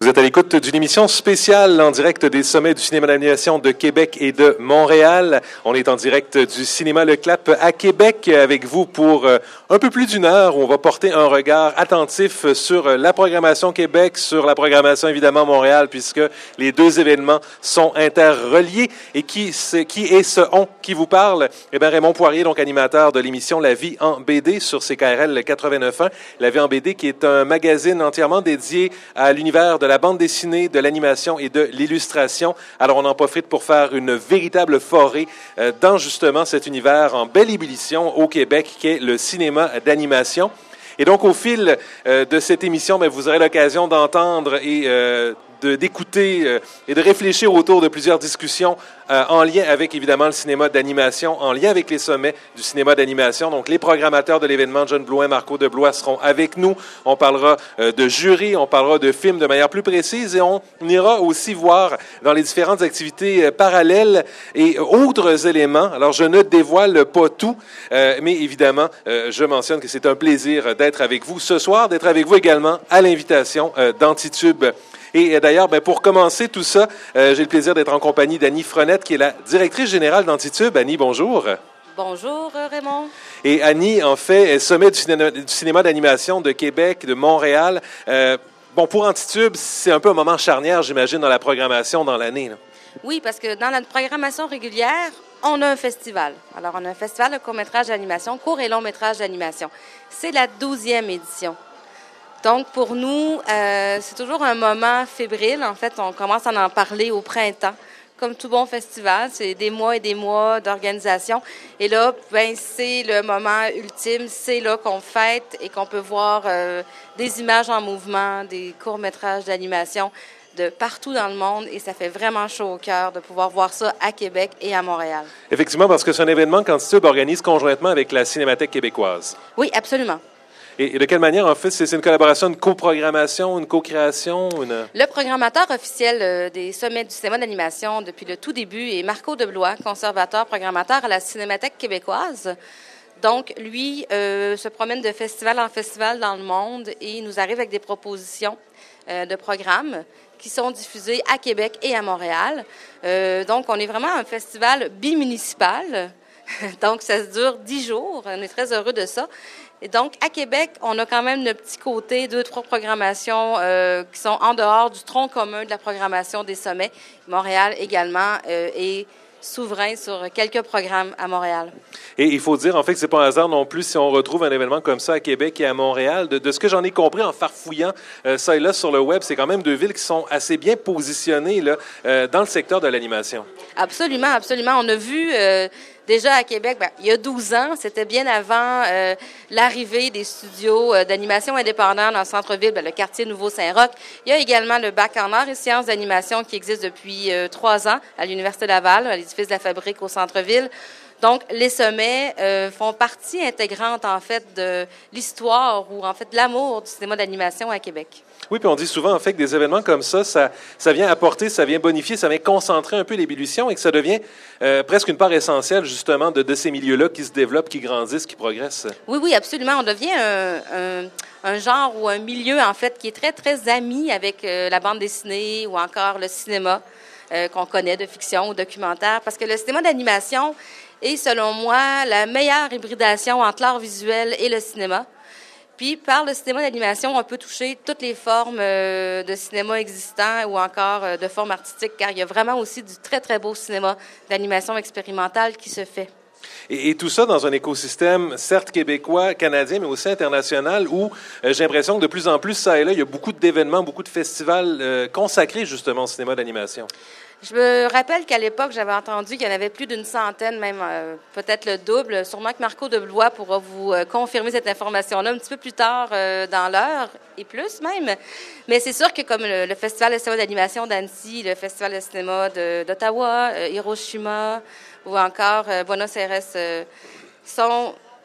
êtes à l'écoute d'une émission spéciale en direct des sommets du cinéma d'animation de Québec et de Montréal. On est en direct du cinéma Le Clap à Québec avec vous pour un peu plus d'une heure où on va porter un regard attentif sur la programmation Québec, sur la programmation évidemment Montréal, puisque les deux événements sont interreliés. Et qui est ce on qui vous parle? Eh bien, Raymond Poirier, donc animateur de l'émission La Vie en BD sur CKRL 89.1. La Vie en BD qui est un magazine entièrement dédié à l'univers de la bande dessinée, de l'animation et de l'illustration. Alors, on en profite pour faire une véritable forêt dans justement cet univers en belle ébullition au Québec qu'est le cinéma d'animation. Et donc, au fil de cette émission, bien, vous aurez l'occasion d'entendre et d'écouter et de réfléchir autour de plusieurs discussions en lien avec, évidemment, le cinéma d'animation, en lien avec les sommets du cinéma d'animation. Donc, les programmateurs de l'événement, John Blouin, Marco Deblois, seront avec nous. On parlera de jury, on parlera de films de manière plus précise et on ira aussi voir dans les différentes activités parallèles et autres éléments. Alors, je ne dévoile pas tout, mais évidemment, je mentionne que c'est un plaisir d'être avec vous ce soir, d'être avec vous également à l'invitation d'Antitube. Et d'ailleurs, pour commencer tout ça, j'ai le plaisir d'être en compagnie d'Annie Frenette, qui est la directrice générale d'Antitube. Annie, bonjour. Bonjour, Raymond. Et Annie, en fait, est sommet du cinéma d'animation de Québec, de Montréal. Pour Antitube, c'est un peu un moment charnière, j'imagine, dans la programmation dans l'année. Là. Oui, parce que dans la programmation régulière, on a un festival. Alors, on a un festival de court-métrage d'animation, court et long-métrage d'animation. C'est la 12e édition. Donc, pour nous, c'est toujours un moment fébrile. En fait, on commence à en parler au printemps. Comme tout bon festival, c'est des mois et des mois d'organisation. Et là, c'est le moment ultime. C'est là qu'on fête et qu'on peut voir des images en mouvement, des courts-métrages d'animation de partout dans le monde. Et ça fait vraiment chaud au cœur de pouvoir voir ça à Québec et à Montréal. Effectivement, parce que c'est un événement qu'Antitube organise conjointement avec la Cinémathèque québécoise. Oui, absolument. Et de quelle manière, en fait, c'est une collaboration, une coprogrammation, une co-création? Le programmateur officiel des sommets du cinéma d'animation depuis le tout début est Marco Deblois, conservateur, programmateur à la Cinémathèque québécoise. Donc, lui se promène de festival en festival dans le monde et il nous arrive avec des propositions de programmes qui sont diffusés à Québec et à Montréal. Donc, on est vraiment un festival bimunicipal. Donc, ça se dure 10 jours. On est très heureux de ça. Et donc, à Québec, on a quand même le petit côté 2-3 programmations qui sont en dehors du tronc commun de la programmation des sommets. Montréal également est souverain sur quelques programmes à Montréal. Et il faut dire, en fait, que c'est pas un hasard non plus si on retrouve un événement comme ça à Québec et à Montréal. De ce que j'en ai compris en farfouillant ça et là sur le web, c'est quand même deux villes qui sont assez bien positionnées là, dans le secteur de l'animation. Absolument, absolument. On a vu... Déjà à Québec, il y a 12 ans, c'était bien avant l'arrivée des studios d'animation indépendants dans le centre-ville, le quartier Nouveau-Saint-Roch. Il y a également le bac en arts et sciences d'animation qui existe depuis 3 ans à l'Université Laval, à l'édifice de la Fabrique au centre-ville. Donc, les sommets font partie intégrante, en fait, de l'histoire ou, en fait, de l'amour du cinéma d'animation à Québec. Oui, puis on dit souvent, en fait, que des événements comme ça vient apporter, ça vient bonifier, ça vient concentrer un peu l'ébullition et que ça devient presque une part essentielle, justement, de ces milieux-là qui se développent, qui grandissent, qui progressent. Oui, oui, absolument. On devient un genre ou un milieu, en fait, qui est très, très ami avec la bande dessinée ou encore le cinéma qu'on connaît de fiction ou documentaire. Parce que le cinéma d'animation est, selon moi, la meilleure hybridation entre l'art visuel et le cinéma. Puis, par le cinéma d'animation, on peut toucher toutes les formes de cinéma existants ou encore de formes artistiques, car il y a vraiment aussi du très, très beau cinéma d'animation expérimentale qui se fait. Et tout ça dans un écosystème, certes québécois, canadien, mais aussi international, où j'ai l'impression que de plus en plus, ça et là, il y a beaucoup d'événements, beaucoup de festivals consacrés justement au cinéma d'animation. Je me rappelle qu'à l'époque, j'avais entendu qu'il y en avait plus d'une centaine, même peut-être le double. Sûrement que Marco Deblois pourra vous confirmer cette information-là un petit peu plus tard dans l'heure, et plus même. Mais c'est sûr que comme le Festival de cinéma d'animation d'Annecy, le Festival de cinéma d'Ottawa, Hiroshima ou encore Buenos Aires sont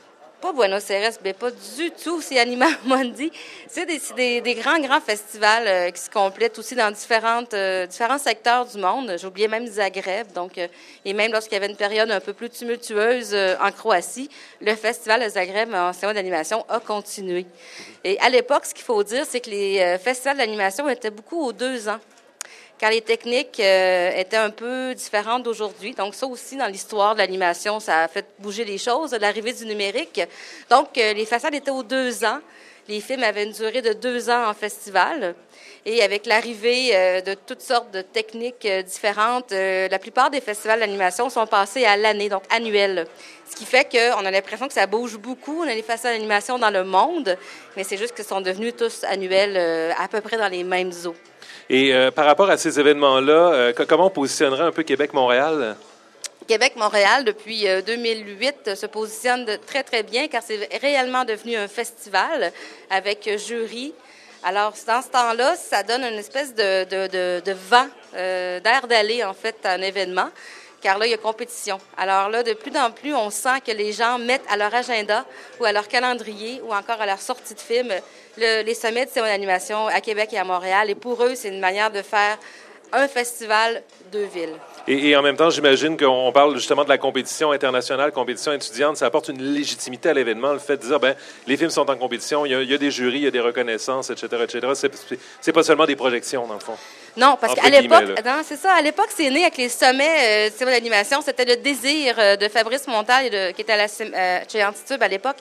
pas Buenos Aires, mais pas du tout, c'est Anima Mundi. C'est des grands festivals qui se complètent aussi dans différents secteurs du monde. J'ai oublié même Zagreb, donc, et même lorsqu'il y avait une période un peu plus tumultueuse en Croatie, le festival de Zagreb en cinéma d'animation a continué. Et à l'époque, ce qu'il faut dire, c'est que les festivals d'animation étaient beaucoup aux 2 ans, car les techniques étaient un peu différentes d'aujourd'hui. Donc ça aussi, dans l'histoire de l'animation, ça a fait bouger les choses, l'arrivée du numérique. Donc les festivals étaient aux 2 ans. Les films avaient une durée de 2 ans en festival. Et avec l'arrivée de toutes sortes de techniques différentes, la plupart des festivals d'animation sont passés à l'année, donc annuels. Ce qui fait qu'on a l'impression que ça bouge beaucoup. On a des festivals d'animation dans le monde, mais c'est juste qu'ils sont devenus tous annuels, à peu près dans les mêmes eaux. Et par rapport à ces événements-là, comment on positionnerait un peu Québec-Montréal? Québec-Montréal, depuis 2008, se positionne très, très bien, car c'est réellement devenu un festival avec jury. Alors, dans ce temps-là, ça donne une espèce de vent, d'air d'aller, en fait, à un événement, car là, il y a compétition. Alors là, de plus en plus, on sent que les gens mettent à leur agenda ou à leur calendrier ou encore à leur sortie de film les sommets de cinéma d'animation à Québec et à Montréal. Et pour eux, c'est une manière de faire un festival, 2 villes. Et en même temps, j'imagine qu'on parle justement de la compétition internationale, compétition étudiante. Ça apporte une légitimité à l'événement, le fait de dire, les films sont en compétition, il y a des jurys, il y a des reconnaissances, etc., etc. C'est pas seulement des projections, dans le fond. Non, parce qu'à l'époque, c'est ça. À l'époque, c'est né avec les sommets de cinéma d'animation. C'était le désir de Fabrice Montal, qui était chez Antitube à l'époque,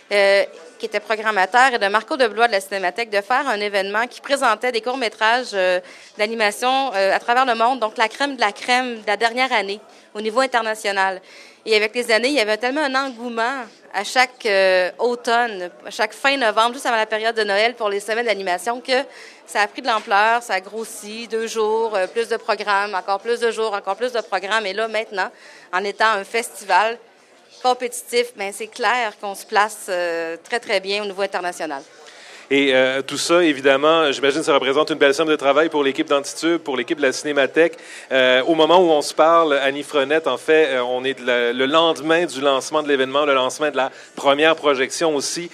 qui était programmateur, et de Marco Deblois de la Cinémathèque, de faire un événement qui présentait des courts-métrages d'animation à travers le monde, donc la crème de la dernière année, au niveau international. Et avec les années, il y avait tellement un engouement à chaque automne, à chaque fin novembre, juste avant la période de Noël pour les semaines d'animation, que ça a pris de l'ampleur, ça a grossi, 2 jours, plus de programmes, encore plus de jours, encore plus de programmes. Et là, maintenant, en étant un festival compétitif, c'est clair qu'on se place très, très bien au niveau international. Et tout ça, évidemment, j'imagine que ça représente une belle somme de travail pour l'équipe d'Antitube, pour l'équipe de la Cinémathèque. Au moment où on se parle, Annie Frenette, en fait, on est le lendemain du lancement de l'événement, le lancement de la première projection aussi.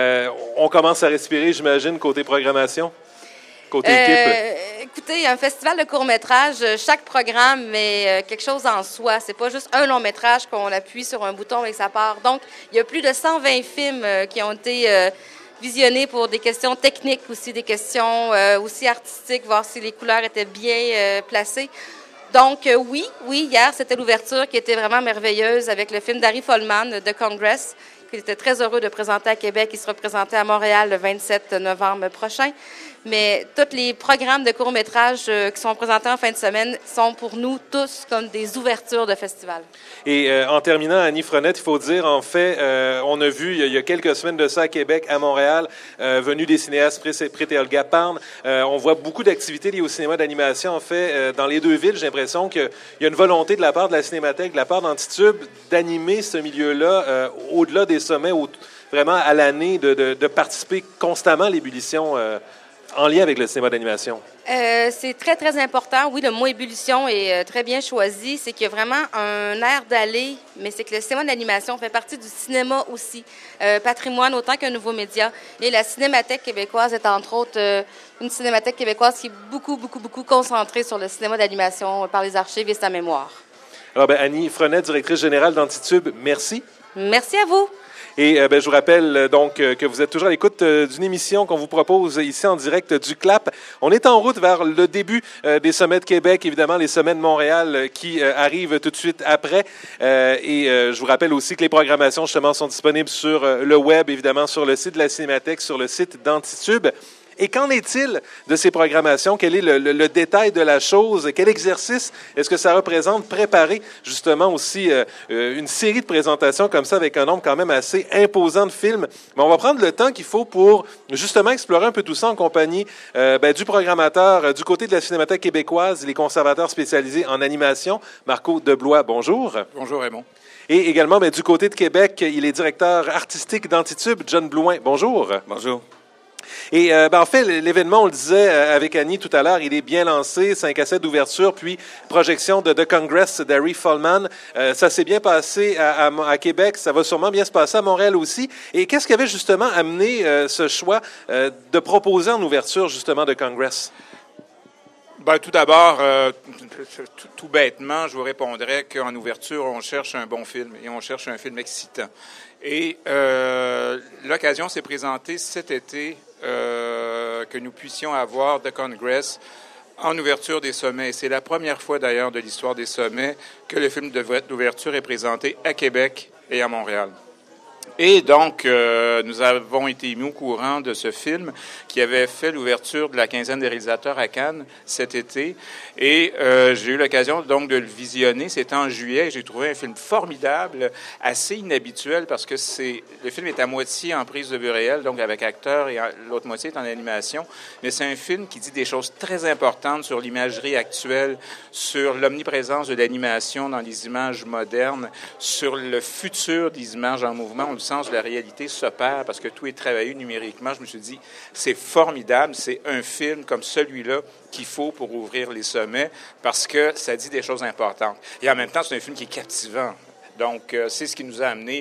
On commence à respirer, j'imagine, côté programmation, côté équipe. Écoutez, un festival de court-métrage, chaque programme est quelque chose en soi. C'est pas juste un long-métrage qu'on appuie sur un bouton et que ça part. Donc, il y a plus de 120 films qui ont été visionnés pour des questions techniques aussi, des questions aussi artistiques, voir si les couleurs étaient bien placées. Donc, oui, hier, c'était l'ouverture qui était vraiment merveilleuse avec le film d'Harry Folman, The Congress, qui était très heureux de présenter à Québec. Il sera présenté à Montréal le 27 novembre prochain. Mais tous les programmes de court-métrage qui sont présentés en fin de semaine sont pour nous tous comme des ouvertures de festivals. Et en terminant, Annie Frenette, il faut dire, en fait, on a vu il y a quelques semaines de ça à Québec, à Montréal, venus des cinéastes Prét et Olga Parn. On voit beaucoup d'activités liées au cinéma d'animation. En fait, dans les 2 villes, j'ai l'impression qu'il y a une volonté de la part de la Cinémathèque, de la part d'Antitube, d'animer ce milieu-là au-delà des sommets, vraiment à l'année, de participer constamment à l'ébullition en lien avec le cinéma d'animation. C'est très, très important. Oui, le mot ébullition est très bien choisi. C'est qu'il y a vraiment un air d'aller, mais c'est que le cinéma d'animation fait partie du cinéma aussi. Patrimoine autant qu'un nouveau média. Et la Cinémathèque québécoise est entre autres une cinémathèque québécoise qui est beaucoup concentrée sur le cinéma d'animation par les archives et sa mémoire. Alors, Annie Frenette, directrice générale d'Antitube, merci. Merci à vous. Et je vous rappelle donc que vous êtes toujours à l'écoute d'une émission qu'on vous propose ici en direct du CLAP. On est en route vers le début des sommets de Québec, évidemment les sommets de Montréal qui arrivent tout de suite après. Je vous rappelle aussi que les programmations justement sont disponibles sur le web, évidemment sur le site de la Cinémathèque, sur le site d'Antitube. Et qu'en est-il de ces programmations? Quel est le détail de la chose? Quel exercice est-ce que ça représente? Préparer justement aussi une série de présentations comme ça avec un nombre quand même assez imposant de films. Mais on va prendre le temps qu'il faut pour justement explorer un peu tout ça en compagnie du programmateur du côté de la Cinémathèque québécoise, les conservateurs spécialisés en animation, Marco Deblois. Bonjour. Bonjour Raymond. Et également du côté de Québec, il est directeur artistique d'Antitube, John Blouin. Bonjour. Bonjour. Et en fait, l'événement, on le disait avec Annie tout à l'heure, il est bien lancé, 5 à 7 d'ouverture, puis projection de The Congress d'Harry Folman. Ça s'est bien passé à Québec, ça va sûrement bien se passer à Montréal aussi. Et qu'est-ce qui avait justement amené ce choix de proposer en ouverture justement The Congress? Ben, tout d'abord, tout bêtement, je vous répondrais qu'en ouverture, on cherche un bon film et on cherche un film excitant. Et l'occasion s'est présentée cet été que nous puissions avoir The Congress en ouverture des sommets. C'est la première fois d'ailleurs de l'histoire des sommets que le film d'ouverture est présenté à Québec et à Montréal. Et donc, nous avons été mis au courant de ce film qui avait fait l'ouverture de la quinzaine des réalisateurs à Cannes cet été. Et j'ai eu l'occasion donc de le visionner. C'était en juillet. J'ai trouvé un film formidable, assez inhabituel parce que le film est à moitié en prise de vue réelle, donc avec acteurs, et l'autre moitié est en animation. Mais c'est un film qui dit des choses très importantes sur l'imagerie actuelle, sur l'omniprésence de l'animation dans les images modernes, sur le futur des images en mouvement. Le sens de la réalité s'opère parce que tout est travaillé numériquement. Je me suis dit, c'est formidable, c'est un film comme celui-là qu'il faut pour ouvrir les sommets parce que ça dit des choses importantes. Et en même temps, c'est un film qui est captivant. Donc, c'est ce qui nous a amené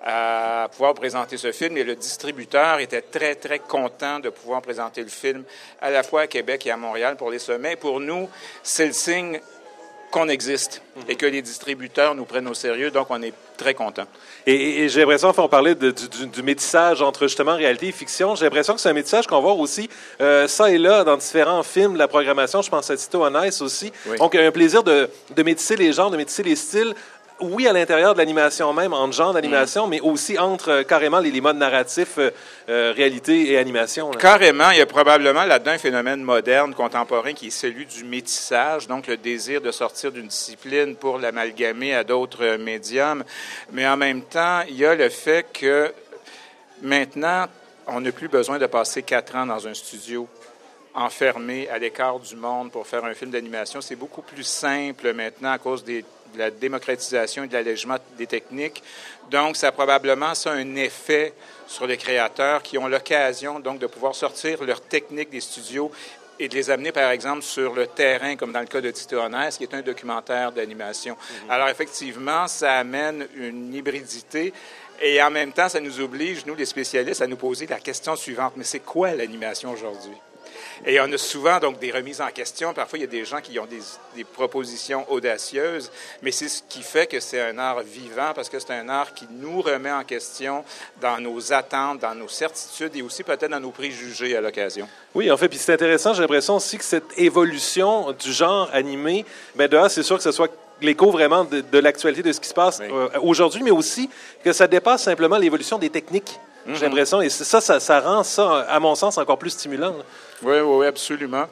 à pouvoir présenter ce film. Et le distributeur était très, très content de pouvoir présenter le film à la fois à Québec et à Montréal pour les sommets. Pour nous, c'est le signe qu'on existe et que les distributeurs nous prennent au sérieux, donc on est très contents. Et j'ai l'impression, on parlait du métissage entre justement réalité et fiction, j'ai l'impression que c'est un métissage qu'on va voir aussi ça et là dans différents films de la programmation, je pense à Tito on Ice aussi. Oui. Donc, un plaisir de métisser les genres, de métisser les styles. Oui, à l'intérieur de l'animation même, entre genres d'animation, mais aussi entre carrément les modes narratifs, réalité et animation. Là. Carrément, il y a probablement là-dedans un phénomène moderne, contemporain, qui est celui du métissage, donc le désir de sortir d'une discipline pour l'amalgamer à d'autres médiums. Mais en même temps, il y a le fait que maintenant, on n'a plus besoin de passer 4 ans dans un studio enfermé à l'écart du monde pour faire un film d'animation. C'est beaucoup plus simple maintenant à cause de la démocratisation et de l'allègement des techniques. Donc, ça a probablement un effet sur les créateurs qui ont l'occasion donc de pouvoir sortir leurs techniques des studios et de les amener, par exemple, sur le terrain, comme dans le cas de Tito on Ice, qui est un documentaire d'animation. Alors, effectivement, ça amène une hybridité. Et en même temps, ça nous oblige, nous, les spécialistes, à nous poser la question suivante. Mais c'est quoi l'animation aujourd'hui? Et on a souvent donc des remises en question. Parfois, il y a des gens qui ont des propositions audacieuses, mais c'est ce qui fait que c'est un art vivant, parce que c'est un art qui nous remet en question dans nos attentes, dans nos certitudes et aussi peut-être dans nos préjugés à l'occasion. Oui, en fait, puis c'est intéressant. J'ai l'impression aussi que cette évolution du genre animé, bien, c'est sûr que ce soit l'écho vraiment de l'actualité de ce qui se passe aujourd'hui, mais aussi que ça dépasse simplement l'évolution des techniques. J'ai l'impression, et ça rend ça, à mon sens, encore plus stimulant. Là. Oui, absolument.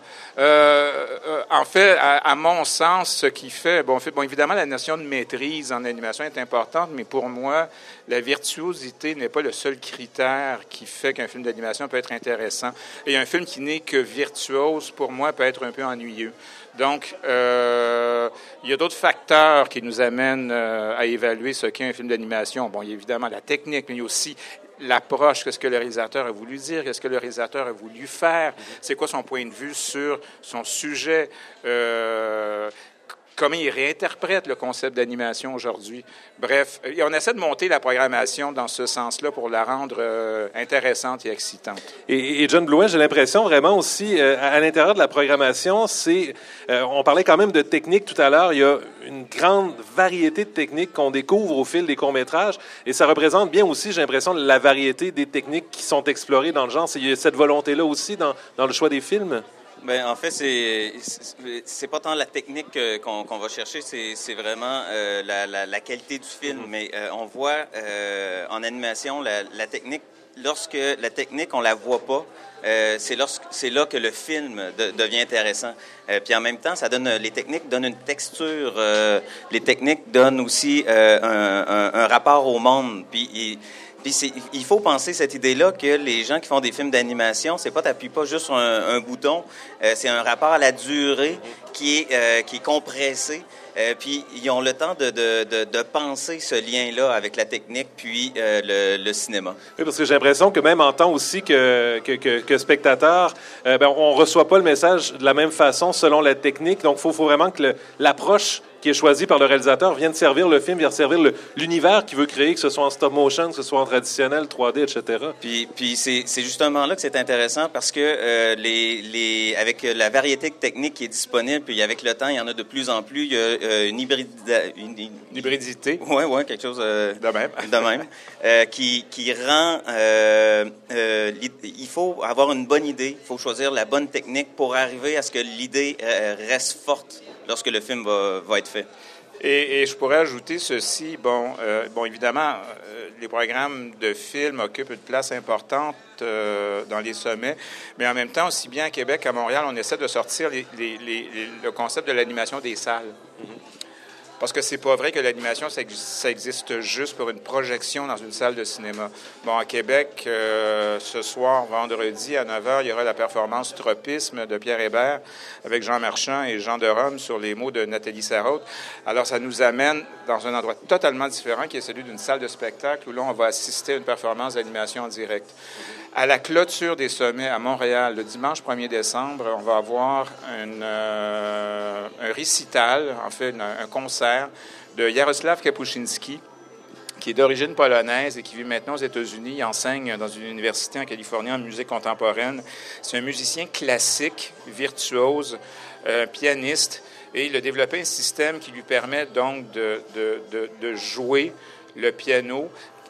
En fait, à mon sens, ce qui fait, bon, évidemment, la notion de maîtrise en animation est importante, mais pour moi, la virtuosité n'est pas le seul critère qui fait qu'un film d'animation peut être intéressant. Et un film qui n'est que virtuose, pour moi, peut être un peu ennuyeux. Donc, il y a d'autres facteurs qui nous amènent à évaluer ce qu'est un film d'animation. Bon, il y a évidemment la technique, mais il y a aussi l'approche, qu'est-ce que le réalisateur a voulu dire, qu'est-ce que le réalisateur a voulu faire, c'est quoi son point de vue sur son sujet, comment il réinterprète le concept d'animation aujourd'hui. Bref, on essaie de monter la programmation dans ce sens-là pour la rendre intéressante et excitante. Et John Blouin, j'ai l'impression vraiment aussi, à l'intérieur de la programmation, on parlait quand même de techniques tout à l'heure, il y a une grande variété de techniques qu'on découvre au fil des courts-métrages, et ça représente bien aussi, j'ai l'impression, la variété des techniques qui sont explorées dans le genre. Il y a cette volonté-là aussi dans le choix des films. Bien, en fait, c'est pas tant la technique qu'on va chercher, c'est vraiment la qualité du film. Mais on voit en animation la technique. Lorsque la technique, on la voit pas, c'est là que le film devient intéressant. Puis en même temps, les techniques donnent une texture. Les techniques donnent aussi un rapport au monde. Puis il faut penser cette idée-là que les gens qui font des films d'animation, c'est pas t'appuies pas juste sur un bouton, c'est un rapport à la durée qui est compressé. Puis ils ont le temps de penser ce lien-là avec la technique puis le cinéma. Oui, parce que j'ai l'impression que même en tant aussi que spectateur, on reçoit pas le message de la même façon selon la technique. Donc, faut vraiment que l'approche qui est choisie par le réalisateur vienne servir le film, vienne servir l'univers qu'il veut créer, que ce soit en stop motion, que ce soit en traditionnel, 3D, etc. Puis c'est justement là que c'est intéressant parce que avec la variété technique qui est disponible, puis avec le temps, il y en a de plus en plus. Il y a une hybridité. Oui, quelque chose de même, qui rend. Il faut avoir une bonne idée, il faut choisir la bonne technique pour arriver à ce que l'idée reste forte lorsque le film va être fait. Et je pourrais ajouter ceci. Bon, évidemment, les programmes de films occupent une place importante dans les sommets, mais en même temps, aussi bien à Québec qu'à Montréal, on essaie de sortir le concept de l'animation des salles. Parce que c'est pas vrai que l'animation, ça existe juste pour une projection dans une salle de cinéma. Bon, à Québec, ce soir, vendredi, à 9h, il y aura la performance Tropisme de Pierre Hébert avec Jean Marchand et Jean de Rome sur les mots de Nathalie Sarraute. Alors, ça nous amène dans un endroit totalement différent qui est celui d'une salle de spectacle où là, on va assister à une performance d'animation en direct. À la clôture des sommets à Montréal, le dimanche 1er décembre, on va avoir un récital, en fait, un concert de Jaroslav Kapuscinski, qui est d'origine polonaise et qui vit maintenant aux États-Unis. Il enseigne dans une université en Californie en musique contemporaine. C'est un musicien classique, virtuose, pianiste, et il a développé un système qui lui permet donc de jouer le piano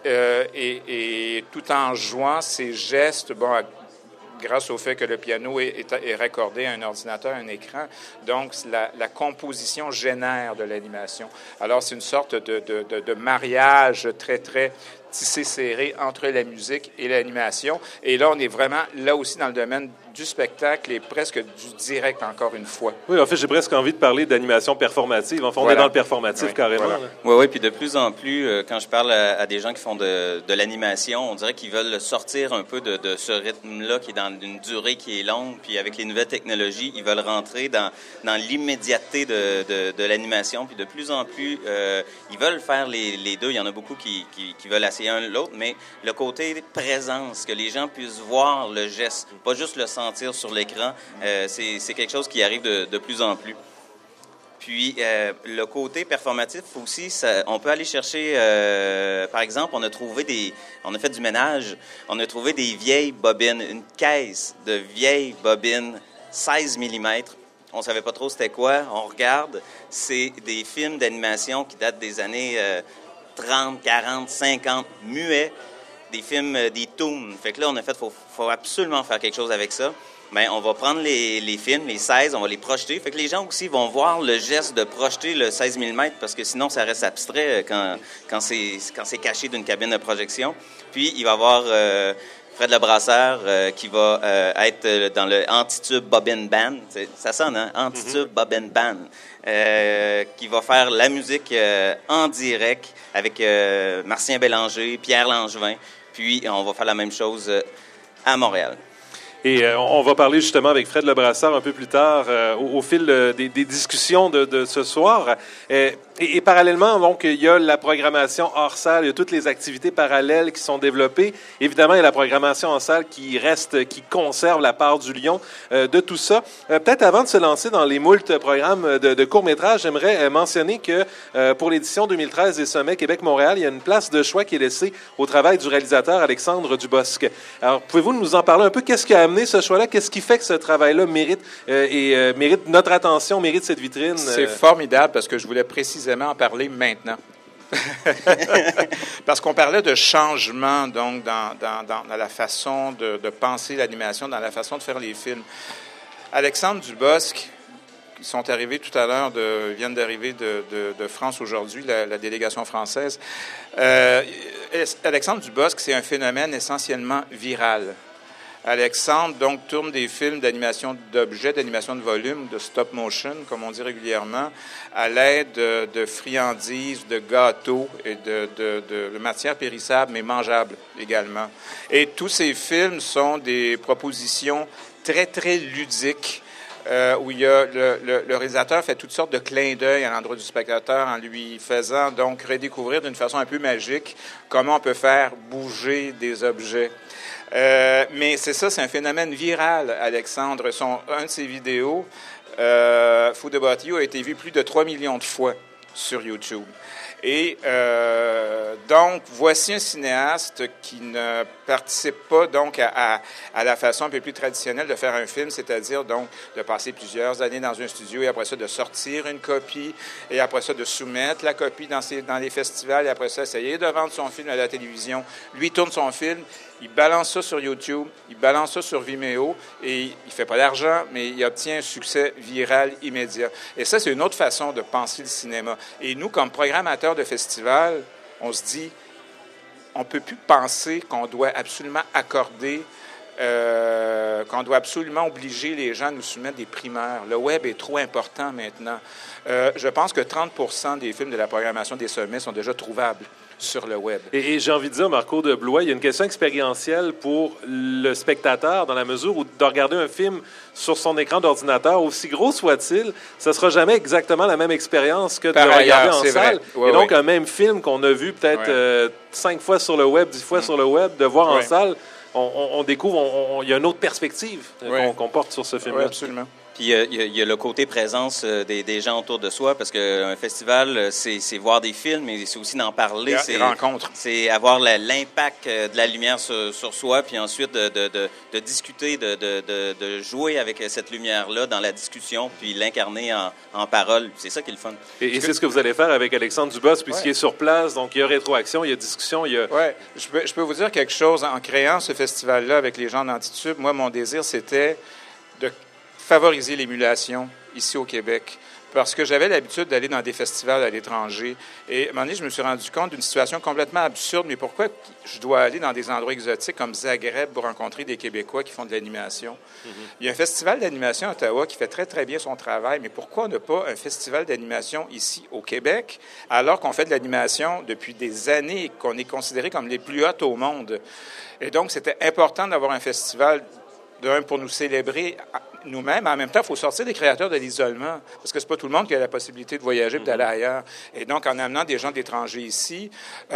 et tout en jouant ses gestes, grâce au fait que le piano est raccordé à un ordinateur, un écran. Donc, la composition génère de l'animation. Alors, c'est une sorte de mariage très, très tissé serré entre la musique et l'animation. Et là, on est vraiment, là aussi, dans le domaine du spectacle et presque du direct, encore une fois. Oui, en fait, j'ai presque envie de parler d'animation performative. Enfin, on est dans le performatif, carrément. Voilà. Oui, puis de plus en plus, quand je parle à des gens qui font de l'animation, on dirait qu'ils veulent sortir un peu de ce rythme-là qui est dans une durée qui est longue, puis avec les nouvelles technologies, ils veulent rentrer dans l'immédiateté de l'animation, puis de plus en plus, ils veulent faire les deux. Il y en a beaucoup qui veulent essayer un l'autre, mais le côté présence, que les gens puissent voir le geste, pas juste le sentir sur l'écran, c'est quelque chose qui arrive de plus en plus. Puis, le côté performatif aussi, on peut aller chercher, par exemple, on a fait du ménage, on a trouvé des vieilles bobines, une caisse de vieilles bobines 16 mm. On savait pas trop c'était quoi. On regarde, c'est des films d'animation qui datent des années 30, 40, 50, muets, des films, des toons. Fait que là, on a fait, faut absolument faire quelque chose avec ça. Bien, on va prendre les films, les 16, on va les projeter. Fait que les gens aussi vont voir le geste de projeter le 16 mm parce que sinon, ça reste abstrait quand c'est caché d'une cabine de projection. Puis, il va y avoir Fred Lebrasseur qui va être dans le Antitube Bobbin Band. Ça sonne, hein? Antitube Bobbin Band. Qui va faire la musique en direct avec Martien Bélanger, Pierre Langevin. Puis, on va faire la même chose à Montréal. Et on va parler justement avec Fred Lebrasseur un peu plus tard au fil des discussions de ce soir. Et parallèlement, donc, il y a la programmation hors salle, il y a toutes les activités parallèles qui sont développées. Évidemment, il y a la programmation en salle qui conserve la part du lion de tout ça. Peut-être avant de se lancer dans les moultes programmes de courts-métrages, j'aimerais mentionner que pour l'édition 2013 des Sommets Québec-Montréal, il y a une place de choix qui est laissée au travail du réalisateur Alexandre Dubosc. Alors, pouvez-vous nous en parler un peu? Qu'est-ce qui a amené ce choix-là? Qu'est-ce qui fait que ce travail-là mérite notre attention, mérite cette vitrine? C'est formidable parce que je voulais précisément en parler maintenant. Parce qu'on parlait de changement, donc, dans la façon de penser l'animation, dans la façon de faire les films. Alexandre Dubosc, qui sont arrivés tout à l'heure, viennent d'arriver de France aujourd'hui, la délégation française. Alexandre Dubosc, c'est un phénomène essentiellement viral. Alexandre, donc, tourne des films d'animation d'objets, d'animation de volume, de stop motion, comme on dit régulièrement, à l'aide de friandises, de gâteaux et de matières périssables, mais mangeables également. Et tous ces films sont des propositions très, très ludiques où il y a le réalisateur fait toutes sortes de clins d'œil à l'endroit du spectateur en lui faisant donc redécouvrir d'une façon un peu magique comment on peut faire bouger des objets. Mais c'est ça, c'est un phénomène viral, Alexandre. Un de ses vidéos, Food About You, a été vu plus de 3 millions de fois sur YouTube. Et donc, voici un cinéaste qui ne participe pas donc à la façon un peu plus traditionnelle de faire un film, c'est-à-dire donc de passer plusieurs années dans un studio et après ça de sortir une copie et après ça de soumettre la copie dans les festivals et après ça essayer de vendre son film à la télévision. Lui tourne son film, il balance ça sur YouTube, il balance ça sur Vimeo et il fait pas d'argent, mais il obtient un succès viral immédiat. Et ça, c'est une autre façon de penser le cinéma. Et nous, comme programmateurs de festivals, on se dit, on peut plus penser qu'on doit absolument accorder, qu'on doit absolument obliger les gens à nous soumettre des primeurs. Le web est trop important maintenant. Je pense que 30% des films de la programmation des sommets sont déjà trouvables sur le web. Et j'ai envie de dire, Marco de Blois, il y a une question expérientielle pour le spectateur dans la mesure où de regarder un film sur son écran d'ordinateur, aussi gros soit-il, ça ne sera jamais exactement la même expérience que de le regarder en salle. Oui, et donc, un même film qu'on a vu peut-être 5 fois sur le web, 10 fois sur le web, de voir en salle, on découvre, il y a une autre perspective qu'on porte sur ce film-là. Oui, absolument. Puis il y a le côté présence des gens autour de soi, parce qu'un festival, c'est voir des films, mais c'est aussi d'en parler. C'est rencontres. C'est avoir l'impact de la lumière sur soi, puis ensuite de discuter, de jouer avec cette lumière-là dans la discussion, puis l'incarner en parole. C'est ça qui est le fun. Et c'est ce que vous allez faire avec Alexandre Dubos, puisqu'il est sur place, donc il y a rétroaction, il y a discussion, il y a... Oui, je peux vous dire quelque chose. En créant ce festival-là avec les gens d'Antitube, moi, mon désir, c'était de favoriser l'émulation ici au Québec, parce que j'avais l'habitude d'aller dans des festivals à l'étranger. Et à un moment donné, je me suis rendu compte d'une situation complètement absurde. Mais pourquoi je dois aller dans des endroits exotiques comme Zagreb pour rencontrer des Québécois qui font de l'animation? Il y a un festival d'animation à Ottawa qui fait très, très bien son travail, mais pourquoi on n'a pas un festival d'animation ici au Québec, alors qu'on fait de l'animation depuis des années et qu'on est considéré comme les plus hautes au monde? Et donc, c'était important d'avoir un festival, pour nous célébrer nous-mêmes. En même temps, il faut sortir des créateurs de l'isolement, parce que c'est pas tout le monde qui a la possibilité de voyager et d'aller ailleurs. Et donc, en amenant des gens d'étrangers ici,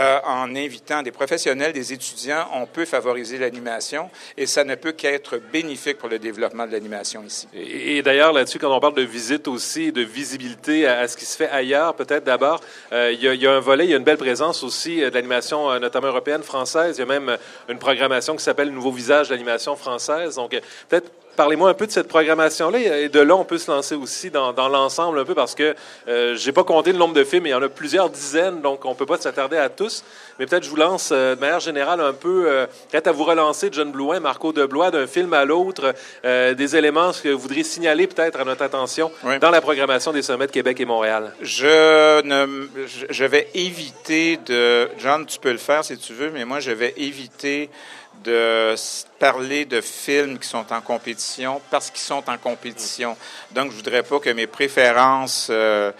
en invitant des professionnels, des étudiants, on peut favoriser l'animation et ça ne peut qu'être bénéfique pour le développement de l'animation ici. Et d'ailleurs, là-dessus, quand on parle de visite aussi, de visibilité à ce qui se fait ailleurs, peut-être d'abord, il y a un volet, il y a une belle présence aussi de l'animation, notamment européenne, française. Il y a même une programmation qui s'appelle « Nouveau visage de l'animation française ». Donc, peut-être parlez-moi un peu de cette programmation-là et de là, on peut se lancer aussi dans l'ensemble un peu parce que j'ai pas compté le nombre de films, mais il y en a plusieurs dizaines, donc on peut pas s'attarder à tous. Mais peut-être je vous lance de manière générale un peu, peut-être à vous relancer, John Blouin, Marco de Blois, d'un film à l'autre, des éléments que vous voudriez signaler peut-être à notre attention dans la programmation des sommets de Québec et Montréal. Je vais éviter de... John, tu peux le faire si tu veux, mais moi, je vais éviter de parler de films qui sont en compétition parce qu'ils sont en compétition. Donc, je voudrais pas que mes préférences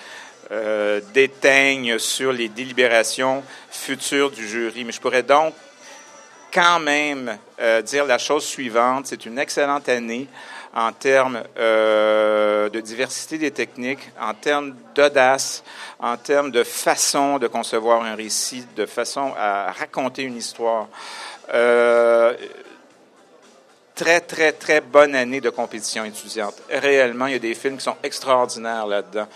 déteignent sur les délibérations futures du jury. Mais je pourrais donc quand même dire la chose suivante. C'est une excellente année en termes de diversité des techniques, en termes d'audace, en termes de façon de concevoir un récit, de façon à raconter une histoire. Très, très, très bonne année de compétition étudiante. Réellement, il y a des films qui sont extraordinaires là-dedans.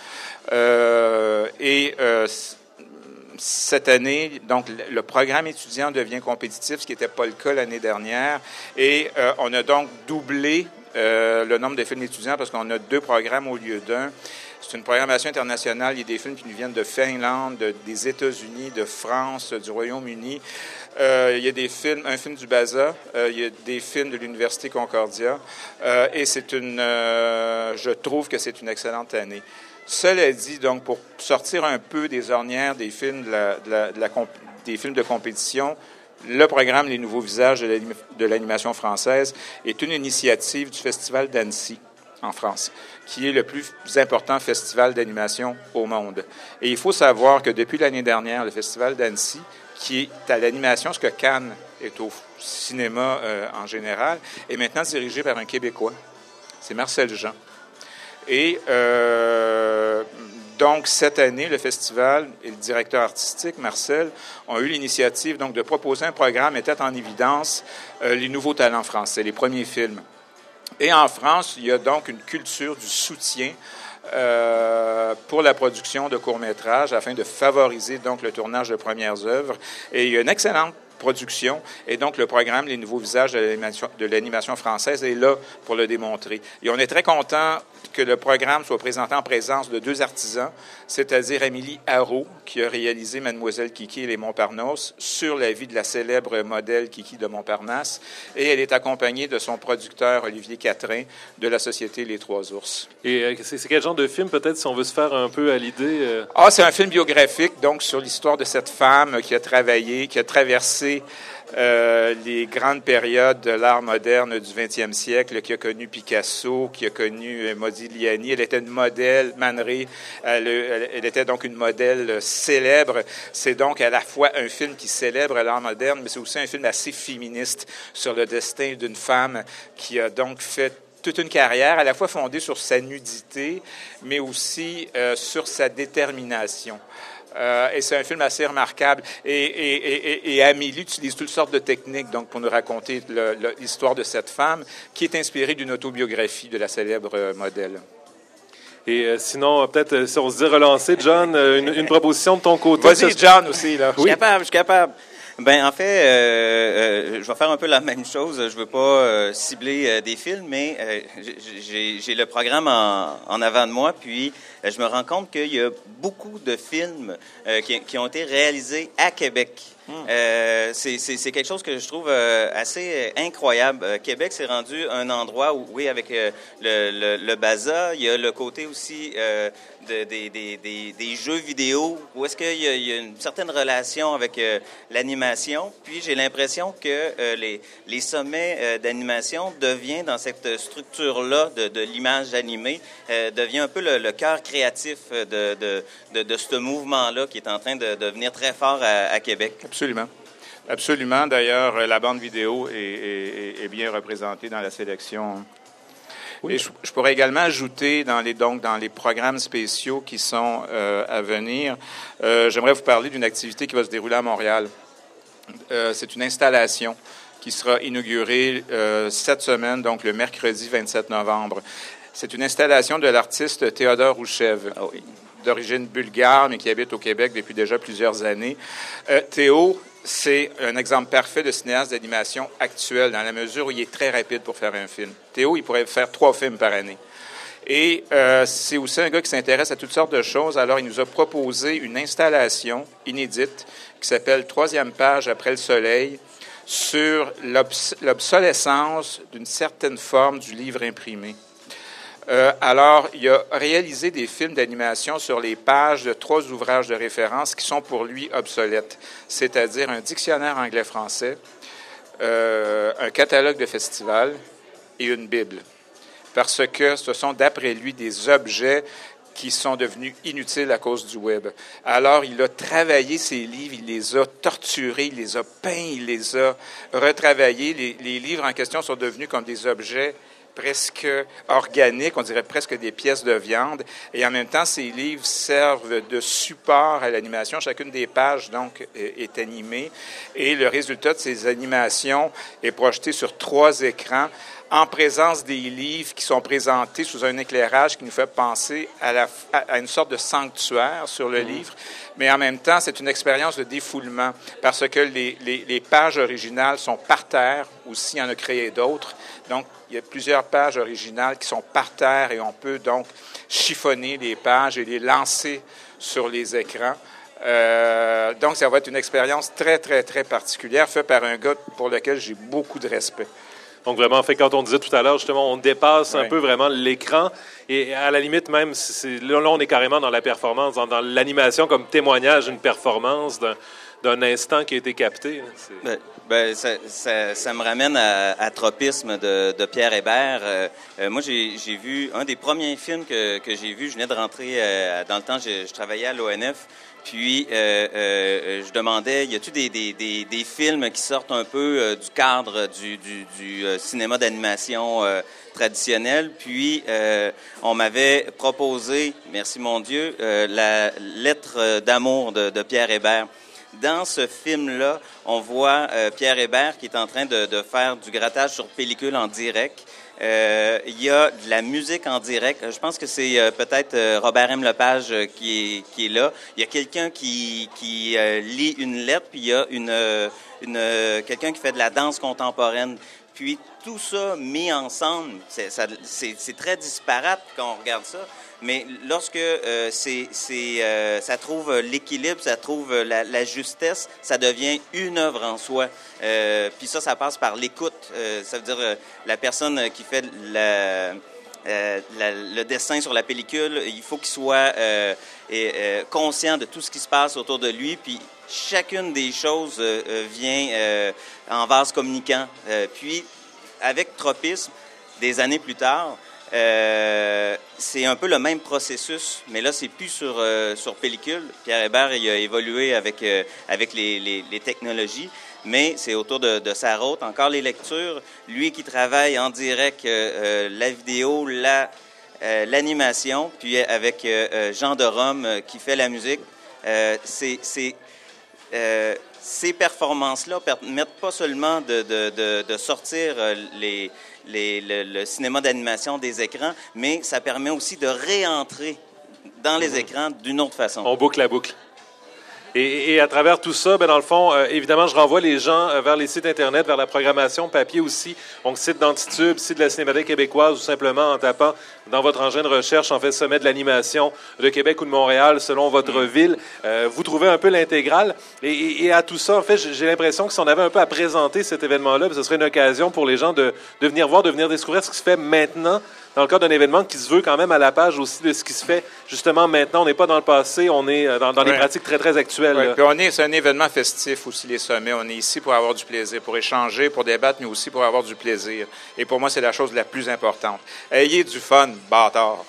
Cette année, donc, le programme étudiant devient compétitif, ce qui n'était pas le cas l'année dernière. Et on a donc doublé le nombre de films étudiants parce qu'on a 2 programmes au lieu d'un. C'est une programmation internationale. Il y a des films qui nous viennent de Finlande, des États-Unis, de France, du Royaume-Uni. Il y a des films, un film du BASA, il y a des films de l'Université Concordia. Et je trouve que c'est une excellente année. Cela dit, donc, pour sortir un peu des ornières des films des films de compétition, le programme Les Nouveaux Visages de l'animation française est une initiative du Festival d'Annecy en France, qui est le plus important festival d'animation au monde. Et il faut savoir que depuis l'année dernière, le Festival d'Annecy, qui est à l'animation, ce que Cannes est au cinéma en général, est maintenant dirigé par un Québécois. C'est Marcel Jean. Et donc, cette année, le festival et le directeur artistique, Marcel, ont eu l'initiative donc, de proposer un programme mettant en évidence les nouveaux talents français, les premiers films. Et en France, il y a donc une culture du soutien pour la production de courts-métrages afin de favoriser donc le tournage de premières œuvres. Et il y a une excellente production. Et donc, le programme Les Nouveaux Visages de l'animation française est là pour le démontrer. Et on est très content que le programme soit présenté en présence de 2 artisans, c'est-à-dire Amélie Haraud, qui a réalisé Mademoiselle Kiki et les Montparnasse sur la vie de la célèbre modèle Kiki de Montparnasse. Et elle est accompagnée de son producteur Olivier Quatrain de la société Les Trois Ours. Et c'est quel genre de film, peut-être, si on veut se faire un peu à l'idée? C'est un film biographique, donc, sur l'histoire de cette femme qui a travaillé, qui a traversé les grandes périodes de l'art moderne du 20e siècle, qui a connu Picasso, qui a connu Modigliani. Elle était une modèle, Man Ray, elle était donc une modèle célèbre. C'est donc à la fois un film qui célèbre l'art moderne, mais c'est aussi un film assez féministe sur le destin d'une femme qui a donc fait toute une carrière, à la fois fondée sur sa nudité, mais aussi sur sa détermination. Et c'est un film assez remarquable. Et Amélie utilise toutes sortes de techniques donc, pour nous raconter l'histoire de cette femme qui est inspirée d'une autobiographie de la célèbre modèle. Et sinon, peut-être, si on se dit relancer, John, une proposition de ton côté. Vas-y, John, aussi. Là. Je suis capable. Ben en fait, je vais faire un peu la même chose. Je veux pas cibler des films, mais j'ai le programme en avant de moi, puis je me rends compte qu'il y a beaucoup de films qui ont été réalisés à Québec. C'est quelque chose que je trouve assez incroyable. Québec s'est rendu un endroit où, oui, avec le Baza, il y a le côté aussi des jeux vidéo, où est-ce qu'il y a une certaine relation avec l'animation. Puis j'ai l'impression que les sommets d'animation deviennent, dans cette structure-là de l'image animée, devient un peu le cœur créatif de ce mouvement-là qui est en train de devenir très fort à Québec. Absolument. Absolument. D'ailleurs, la bande vidéo est bien représentée dans la sélection. Oui. Et je pourrais également ajouter dans les programmes spéciaux qui sont à venir, j'aimerais vous parler d'une activité qui va se dérouler à Montréal. C'est une installation qui sera inaugurée cette semaine, donc le mercredi 27 novembre. C'est une installation de l'artiste Théodore Rouchev, d'origine bulgare, mais qui habite au Québec depuis déjà plusieurs années. Théo, c'est un exemple parfait de cinéaste d'animation actuel, dans la mesure où il est très rapide pour faire un film. Théo, il pourrait faire 3 films par année. Et c'est aussi un gars qui s'intéresse à toutes sortes de choses. Alors, il nous a proposé une installation inédite qui s'appelle « Troisième page après le soleil » sur l'obsolescence d'une certaine forme du livre imprimé. Alors, il a réalisé des films d'animation sur les pages de 3 ouvrages de référence qui sont pour lui obsolètes, c'est-à-dire un dictionnaire anglais-français, un catalogue de festival et une Bible. Parce que ce sont, d'après lui, des objets qui sont devenus inutiles à cause du web. Alors, il a travaillé ces livres, il les a torturés, il les a peints, il les a retravaillés. Les livres en question sont devenus comme des objets presque organiques, on dirait presque des pièces de viande. Et en même temps, ces livres servent de support à l'animation. Chacune des pages, donc, est animée. Et le résultat de ces animations est projeté sur 3 écrans en présence des livres qui sont présentés sous un éclairage qui nous fait penser à une sorte de sanctuaire sur le livre. Mais en même temps, c'est une expérience de défoulement parce que les pages originales sont par terre. Aussi, il y en a créé d'autres. Donc, il y a plusieurs pages originales qui sont par terre et on peut donc chiffonner les pages et les lancer sur les écrans. Donc, ça va être une expérience très, très, très particulière faite par un gars pour lequel j'ai beaucoup de respect. Donc, vraiment, en fait, quand on disait tout à l'heure, justement, on dépasse un peu vraiment l'écran. Et à la limite, même, là, on est carrément dans la performance, dans l'animation comme témoignage d'une performance, d'un instant qui a été capté. Ça me ramène à Tropisme de Pierre Hébert. Moi, j'ai vu un des premiers films que j'ai vu. Je venais de rentrer dans le temps, je travaillais à l'ONF. Puis, je demandais, y a-t-il des films qui sortent un peu du cadre du cinéma d'animation traditionnel? Puis, on m'avait proposé, merci mon Dieu, la lettre d'amour de Pierre Hébert. Dans ce film-là, on voit Pierre Hébert qui est en train de faire du grattage sur pellicule en direct. Il y a de la musique en direct. Je pense que c'est peut-être Robert M. Lepage qui est là. Il y a quelqu'un qui lit une lettre, puis il y a quelqu'un qui fait de la danse contemporaine. Puis tout ça mis ensemble, c'est très disparate quand on regarde ça. Mais lorsque ça trouve l'équilibre, ça trouve la justesse, ça devient une œuvre en soi. Puis ça passe par l'écoute. Ça veut dire la personne qui fait le dessin sur la pellicule, il faut qu'il soit conscient de tout ce qui se passe autour de lui. Puis chacune des choses vient en vase communicant. Puis avec Tropisme, des années plus tard, c'est un peu le même processus, mais là, c'est plus sur pellicule. Pierre Hébert, il a évolué avec les technologies, mais c'est autour de sa route. Encore les lectures, lui qui travaille en direct la vidéo, l'animation, puis avec Jean de Rome qui fait la musique. Ces performances-là permettent pas seulement de sortir le cinéma d'animation des écrans, mais ça permet aussi de réentrer dans les écrans d'une autre façon. On boucle la boucle. Et à travers tout ça, dans le fond, évidemment, je renvoie les gens vers les sites Internet, vers la programmation papier aussi. Donc, site d'Antitube, site de la Cinémathèque québécoise, ou simplement en tapant dans votre engin de recherche, en fait, sommet de l'animation de Québec ou de Montréal, selon votre ville. Vous trouvez un peu l'intégrale. Et à tout ça, en fait, j'ai l'impression que si on avait un peu à présenter cet événement-là, ce serait une occasion pour les gens de venir voir, de venir découvrir ce qui se fait maintenant, dans le cadre d'un événement qui se veut quand même à la page aussi de ce qui se fait justement maintenant. On n'est pas dans le passé, on est dans des pratiques très, très actuelles. Oui, puis c'est un événement festif aussi, les sommets. On est ici pour avoir du plaisir, pour échanger, pour débattre, mais aussi pour avoir du plaisir. Et pour moi, c'est la chose la plus importante. Ayez du fun, bâtard.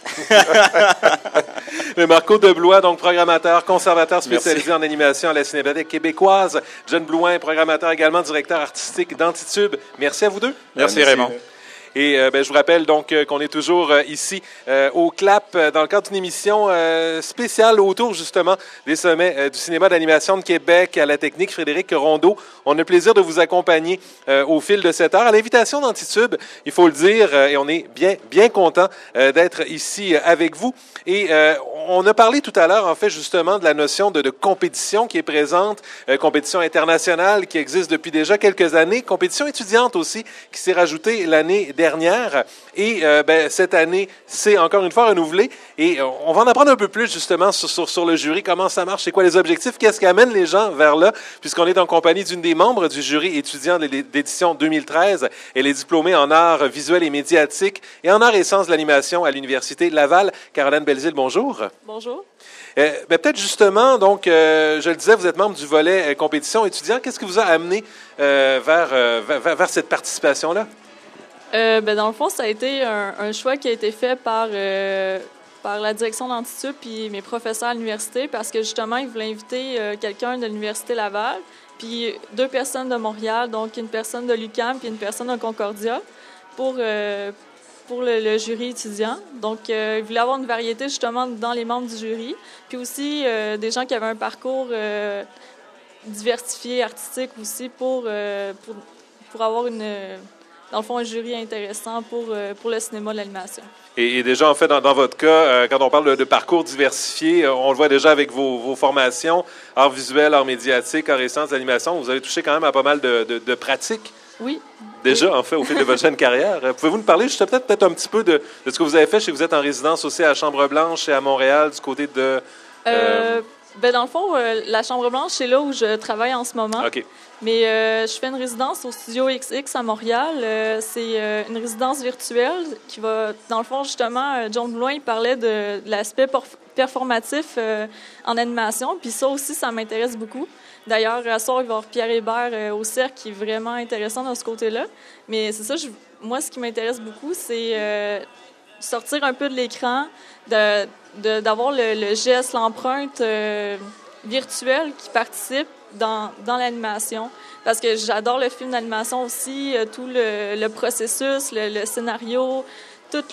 Mais Marco Deblois, donc programmateur, conservateur spécialisé en animation à la Cinémathèque québécoise. John Blouin, programmateur également, directeur artistique d'Antitube. Merci à vous deux. Merci Raymond. Et je vous rappelle donc qu'on est toujours ici au CLAP dans le cadre d'une émission spéciale autour justement des sommets du cinéma d'animation de Québec à la technique Frédéric Rondeau. On a le plaisir de vous accompagner au fil de cette heure. À l'invitation d'Antitube, il faut le dire, et on est bien content d'être ici avec vous. Et on a parlé tout à l'heure, en fait, justement, de la notion de compétition qui est présente, compétition internationale qui existe depuis déjà quelques années, compétition étudiante aussi qui s'est rajoutée l'année dernière. Et cette année, c'est encore une fois renouvelé. Et on va en apprendre un peu plus, justement, sur le jury, comment ça marche, c'est quoi les objectifs, qu'est-ce qui amène les gens vers là, puisqu'on est en compagnie d'une des membres du jury étudiant d'édition 2013. Elle est diplômée en arts visuels et médiatiques et en arts et sciences de l'animation à l'Université Laval. Caroline Belzile, bonjour. Bonjour. Peut-être justement, donc, je le disais, vous êtes membre du volet compétition étudiant. Qu'est-ce qui vous a amené vers cette participation-là? Dans le fond, ça a été un choix qui a été fait par la direction d'Antitube puis mes professeurs à l'université parce que justement, ils voulaient inviter quelqu'un de l'Université Laval puis 2 personnes de Montréal, donc une personne de l'UQAM puis une personne de Concordia pour le jury étudiant. Donc, ils voulaient avoir une variété justement dans les membres du jury puis aussi des gens qui avaient un parcours diversifié, artistique aussi pour avoir dans le fond, un jury intéressant pour le cinéma de l'animation. Et déjà, en fait, dans votre cas, quand on parle de parcours diversifié, on le voit déjà avec vos formations, arts visuels, arts médiatiques, arts et sciences d'animation, vous avez touché quand même à pas mal de pratiques. Oui. Déjà, en fait, au fil de votre jeune carrière. Pouvez-vous nous parler juste peut-être un petit peu de ce que vous avez fait? Je sais que vous êtes en résidence aussi à Chambre-Blanche et à Montréal, du côté de... Ben, dans le fond, la Chambre Blanche, c'est là où je travaille en ce moment. OK. Mais je fais une résidence au Studio XX à Montréal. C'est une résidence virtuelle qui va, dans le fond, justement, John Blouin parlait de l'aspect performatif en animation. Puis ça aussi, ça m'intéresse beaucoup. D'ailleurs, à soir, il va y avoir Pierre Hébert au Cercle qui est vraiment intéressant de ce côté-là. Mais c'est ça, moi, ce qui m'intéresse beaucoup, c'est sortir un peu de l'écran, d'avoir le geste, l'empreinte virtuelle qui participe dans l'animation. Parce que j'adore le film d'animation aussi, tout le processus, le scénario, tout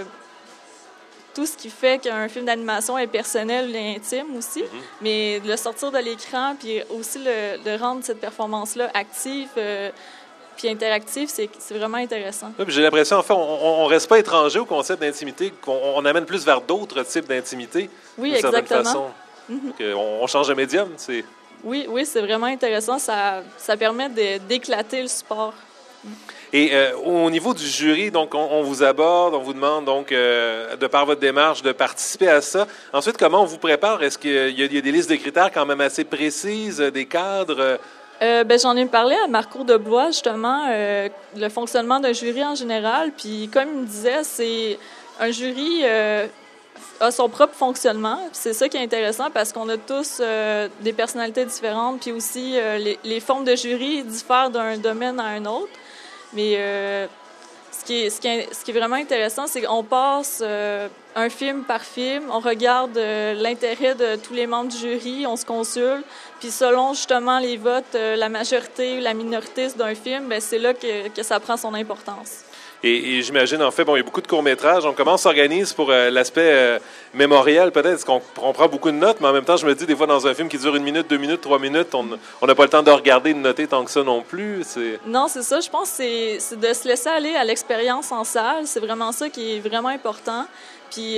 ce qui fait qu'un film d'animation est personnel et intime aussi. Mais de le sortir de l'écran, puis aussi de rendre cette performance-là active puis interactive, c'est vraiment intéressant. Oui, j'ai l'impression, en fait, on reste pas étranger au concept d'intimité, qu'on amène plus vers d'autres types d'intimité. Oui, exactement. On change de médium, c'est... Oui, c'est vraiment intéressant. Ça permet d'éclater le support. Et au niveau du jury, donc on vous aborde, on vous demande donc de par votre démarche de participer à ça. Ensuite, comment on vous prépare? Est-ce qu'il y a des listes de critères quand même assez précises, des cadres? J'en ai parlé à Marco Deblois, justement, le fonctionnement d'un jury en général. Puis comme il me disait, c'est un jury a son propre fonctionnement. C'est ça qui est intéressant parce qu'on a tous des personnalités différentes. Puis aussi, les formes de jury diffèrent d'un domaine à un autre. Mais ce qui est vraiment intéressant, c'est qu'on passe un film par film, on regarde l'intérêt de tous les membres du jury, on se consulte, puis selon justement les votes, la majorité ou la minorité d'un film, bien, c'est là que ça prend son importance. Et j'imagine, en fait, il y a beaucoup de courts-métrages. Donc, comment on s'organise pour l'aspect mémoriel, peut-être? Est-ce qu'on prend beaucoup de notes? Mais en même temps, je me dis, des fois, dans un film qui dure 1 minute, 2 minutes, 3 minutes, on n'a pas le temps de regarder, de noter tant que ça non plus. Non, c'est ça. Je pense que c'est de se laisser aller à l'expérience en salle. C'est vraiment ça qui est vraiment important. Puis,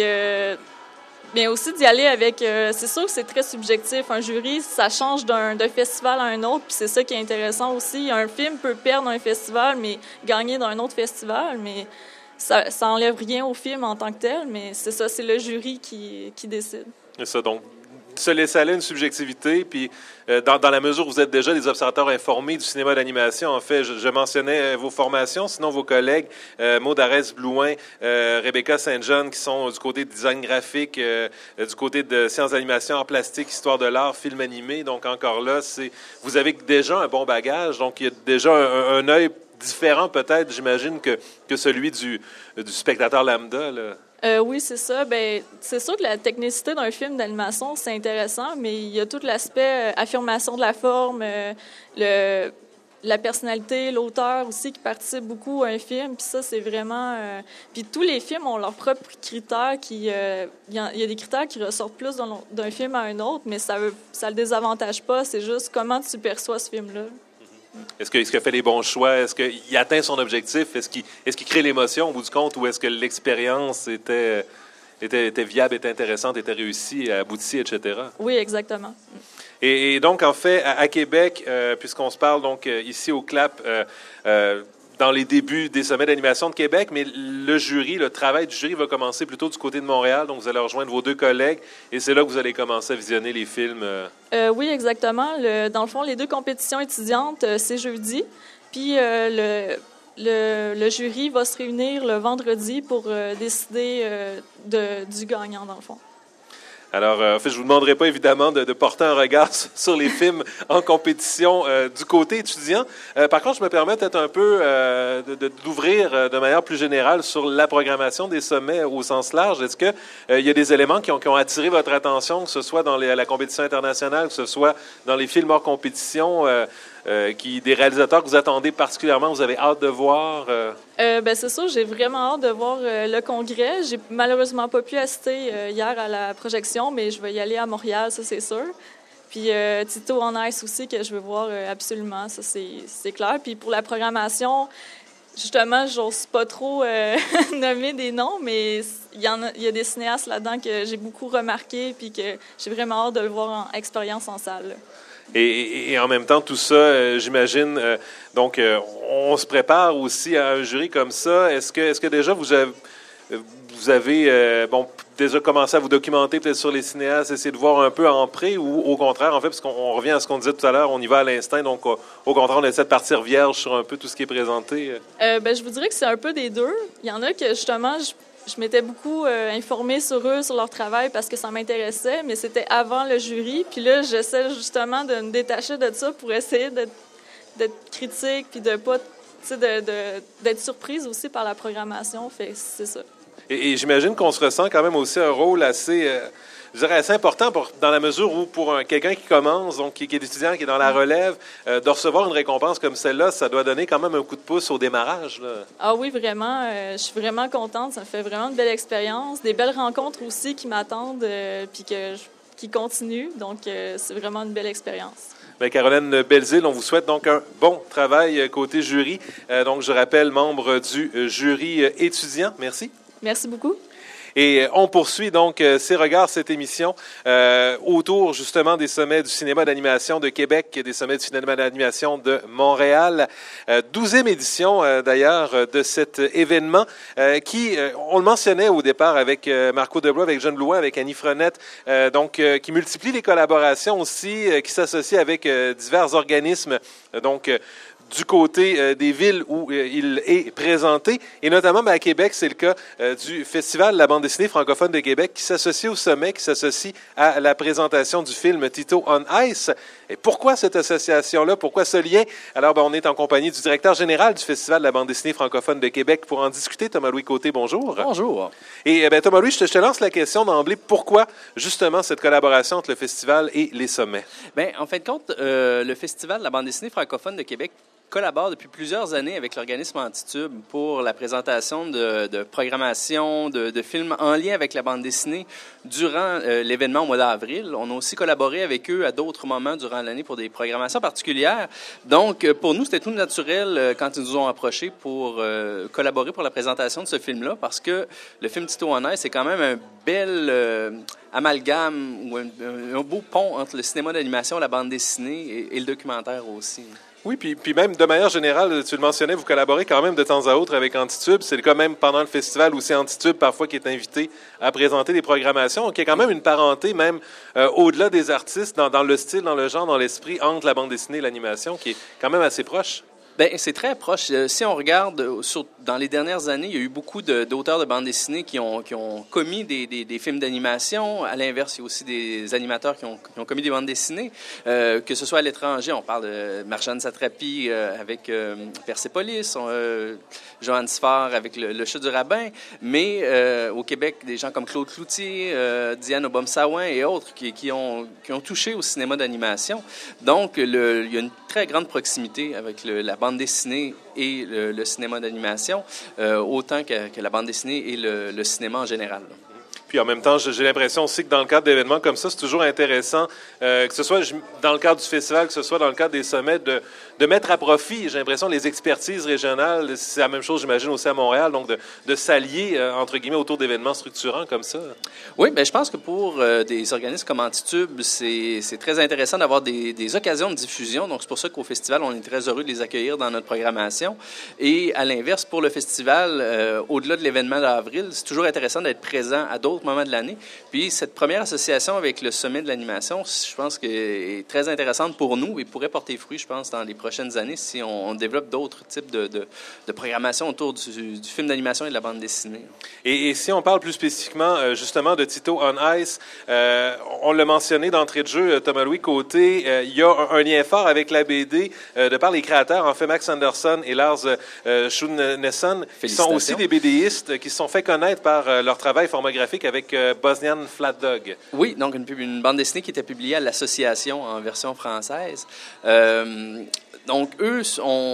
mais aussi d'y aller avec... c'est sûr que c'est très subjectif. Un jury, ça change d'un festival à un autre, puis c'est ça qui est intéressant aussi. Un film peut perdre un festival, mais gagner dans un autre festival, mais ça enlève rien au film en tant que tel, mais c'est ça, c'est le jury qui décide. C'est ça, donc se laisser aller une subjectivité, puis dans la mesure où vous êtes déjà des observateurs informés du cinéma d'animation, en fait, je mentionnais vos formations, sinon vos collègues, Maud Arès-Blouin, Rebecca Saint-John, qui sont du côté de design graphique, du côté de sciences d'animation, art plastique, histoire de l'art, film animé, donc encore là, vous avez déjà un bon bagage, donc il y a déjà un œil différent peut-être, j'imagine, que celui du spectateur lambda, là. Oui, c'est ça. Ben, c'est sûr que la technicité d'un film d'animation, c'est intéressant, mais il y a tout l'aspect affirmation de la forme, la personnalité, l'auteur aussi qui participe beaucoup à un film. Puis ça, c'est vraiment... Puis tous les films ont leurs propres critères. Il y a des critères qui ressortent plus d'un film à un autre, mais ça le désavantage pas. C'est juste comment tu perçois ce film-là. Est-ce qu'il fait les bons choix? Est-ce qu'il atteint son objectif? Est-ce qu'il crée l'émotion au bout du compte, ou est-ce que l'expérience était viable, était intéressante, était réussie, aboutie, etc.? Oui, exactement. Et donc, en fait, à Québec, puisqu'on se parle donc ici au CLAP, dans les débuts des sommets d'animation de Québec, mais le travail du jury va commencer plutôt du côté de Montréal, donc vous allez rejoindre vos 2 collègues, et c'est là que vous allez commencer à visionner les films. Oui, exactement. Dans le fond, les 2 compétitions étudiantes, c'est jeudi, puis le jury va se réunir le vendredi pour décider du gagnant, dans le fond. Alors, en fait, je vous demanderai pas, évidemment, de porter un regard sur les films en compétition du côté étudiant. Par contre, je me permets peut-être un peu d'ouvrir de manière plus générale sur la programmation des sommets au sens large. Est-ce que il y a des éléments qui ont attiré votre attention, que ce soit dans la compétition internationale, que ce soit dans les films hors compétition, des réalisateurs que vous attendez particulièrement, vous avez hâte de voir? C'est sûr, j'ai vraiment hâte de voir le congrès. J'ai malheureusement pas pu assister hier à la projection, mais je vais y aller à Montréal, ça c'est sûr. Puis Tito on Ice aussi, que je veux voir absolument, ça c'est clair. Puis pour la programmation, justement, j'ose pas trop nommer des noms, mais il y a des cinéastes là-dedans que j'ai beaucoup remarqué, puis que j'ai vraiment hâte de le voir en expérience en salle. Et en même temps, tout ça, j'imagine, donc on se prépare aussi à un jury comme ça. Est-ce que déjà vous avez déjà commencé à vous documenter peut-être sur les cinéastes, essayer de voir un peu en près, ou au contraire, en fait, parce qu'on revient à ce qu'on disait tout à l'heure, on y va à l'instinct, donc au contraire, on essaie de partir vierge sur un peu tout ce qui est présenté? Je vous dirais que c'est un peu des deux. Il y en a que, justement, je m'étais beaucoup informée sur eux, sur leur travail, parce que ça m'intéressait, mais c'était avant le jury. Puis là, j'essaie justement de me détacher de ça pour essayer d'être critique, puis de pas, d'être surprise aussi par la programmation. Fait c'est ça. Et j'imagine qu'on se ressent quand même aussi un rôle assez, je dirais assez important dans la mesure où pour quelqu'un qui commence, donc qui est étudiant, qui est dans la relève, de recevoir une récompense comme celle-là, ça doit donner quand même un coup de pouce au démarrage, là. Ah oui, vraiment. Je suis vraiment contente. Ça me fait vraiment une belle expérience. Des belles rencontres aussi qui m'attendent, puis qui continuent. Donc, c'est vraiment une belle expérience. Bien, Caroline Belzile, on vous souhaite donc un bon travail côté jury. Donc, je rappelle, membre du jury étudiant. Merci. Merci beaucoup. Et on poursuit donc ces regards, cette émission, autour justement des sommets du cinéma d'animation de Québec, des sommets du cinéma d'animation de Montréal. 12e édition d'ailleurs de cet événement qui, on le mentionnait au départ avec Marco Deblois, avec Jeanne Blouin, avec Annie Frenette, qui multiplie les collaborations aussi, qui s'associe avec divers organismes, du côté des villes où il est présenté. Et notamment à Québec, c'est le cas du Festival de la bande dessinée francophone de Québec qui s'associe au sommet, qui s'associe à la présentation du film Tito on Ice. Et pourquoi cette association-là? Pourquoi ce lien? Alors, on est en compagnie du directeur général du Festival de la bande dessinée francophone de Québec pour en discuter. Thomas-Louis Côté, bonjour. Bonjour. Et Thomas-Louis, je te lance la question d'emblée. Pourquoi justement cette collaboration entre le festival et les sommets? Bien, en fin de compte, le Festival de la bande dessinée francophone de Québec collabore depuis plusieurs années avec l'organisme Antitube pour la présentation de programmation, de films en lien avec la bande dessinée durant l'événement au mois d'avril. On a aussi collaboré avec eux à d'autres moments durant l'année pour des programmations particulières. Donc, pour nous, c'était tout naturel quand ils nous ont approchés pour collaborer pour la présentation de ce film-là, parce que le film Tito on Ice, c'est quand même un bel amalgame ou un beau pont entre le cinéma d'animation, la bande dessinée et le documentaire aussi. Oui, puis même de manière générale, tu le mentionnais, vous collaborez quand même de temps à autre avec Antitube. C'est le cas même pendant le festival où c'est Antitube parfois qui est invité à présenter des programmations. Donc, il y a quand même une parenté, même au-delà des artistes, dans le style, dans le genre, dans l'esprit, entre la bande dessinée et l'animation, qui est quand même assez proche. Bien, c'est très proche. Si on regarde, dans les dernières années, il y a eu beaucoup d'auteurs de bande dessinée qui ont commis des films d'animation. À l'inverse, il y a aussi des animateurs qui ont commis des bandes dessinées, que ce soit à l'étranger. On parle de Marjane Satrapi avec Persépolis, Johannes Farr avec Le Chat du Rabbin, mais au Québec, des gens comme Claude Cloutier, Diane Obomsawin et autres qui ont touché au cinéma d'animation. Donc, il y a une très grande proximité avec la bande dessinée et le cinéma d'animation, autant que la bande dessinée et le cinéma en général. Puis en même temps, j'ai l'impression aussi que dans le cadre d'événements comme ça, c'est toujours intéressant, que ce soit dans le cadre du festival, que ce soit dans le cadre des sommets, de mettre à profit, j'ai l'impression, les expertises régionales. C'est la même chose, j'imagine, aussi à Montréal, donc de s'allier, entre guillemets, autour d'événements structurants comme ça. Oui, bien, je pense que pour des organismes comme Antitube, c'est très intéressant d'avoir des occasions de diffusion. Donc, c'est pour ça qu'au festival, on est très heureux de les accueillir dans notre programmation. Et à l'inverse, pour le festival, au-delà de l'événement d'avril, c'est toujours intéressant d'être présent à d'autres moments de l'année. Puis, cette première association avec le sommet de l'animation, je pense qu'elle est très intéressante pour nous et pourrait porter fruit, je pense, dans les prochaines années si on développe d'autres types de programmation autour du film d'animation et de la bande dessinée. Et si on parle plus spécifiquement, justement, de Tito on Ice, on l'a mentionné d'entrée de jeu, Thomas-Louis Côté, il y a un lien fort avec la BD de par les créateurs, en fait, Max Anderson et Lars Schunnesson, qui sont aussi des BDistes, qui se sont fait connaître par leur travail formographique avec Bosnian Flat Dog. Oui, donc une bande dessinée qui était publiée à l'Association en version française. Donc, eux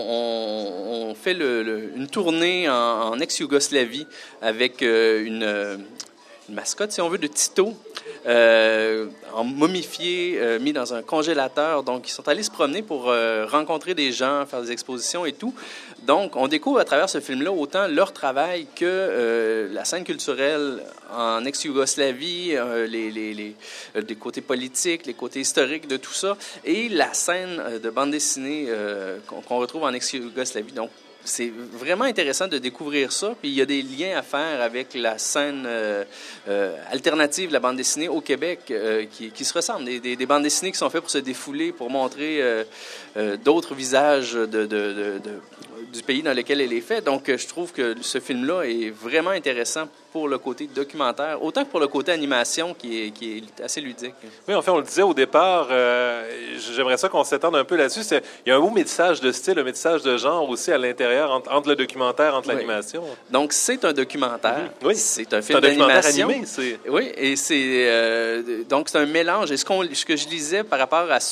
ont fait une tournée en ex-Yougoslavie avec une mascotte, si on veut, de Tito, en momifié, mis dans un congélateur. Donc, ils sont allés se promener pour rencontrer des gens, faire des expositions et tout. Donc, on découvre à travers ce film-là autant leur travail que la scène culturelle en ex-Yougoslavie, les côtés politiques, les côtés historiques de tout ça, et la scène de bande dessinée qu'on retrouve en ex-Yougoslavie. Donc, c'est vraiment intéressant de découvrir ça. Puis il y a des liens à faire avec la scène alternative de la bande dessinée au Québec qui se ressemblent. Des bandes dessinées qui sont faites pour se défouler, pour montrer d'autres visages du pays dans lequel elle est faite. Donc, je trouve que ce film-là est vraiment intéressant pour le côté documentaire, autant que pour le côté animation qui est assez ludique. Oui, en fait, on le disait au départ, j'aimerais ça qu'on s'étende un peu là-dessus. Il y a un beau métissage de style, un métissage de genre aussi à l'intérieur, entre le documentaire, entre l'animation. Donc, c'est un documentaire. Oui. C'est un film d'animation. Animé, oui, et donc c'est un mélange. Et ce que je lisais par rapport à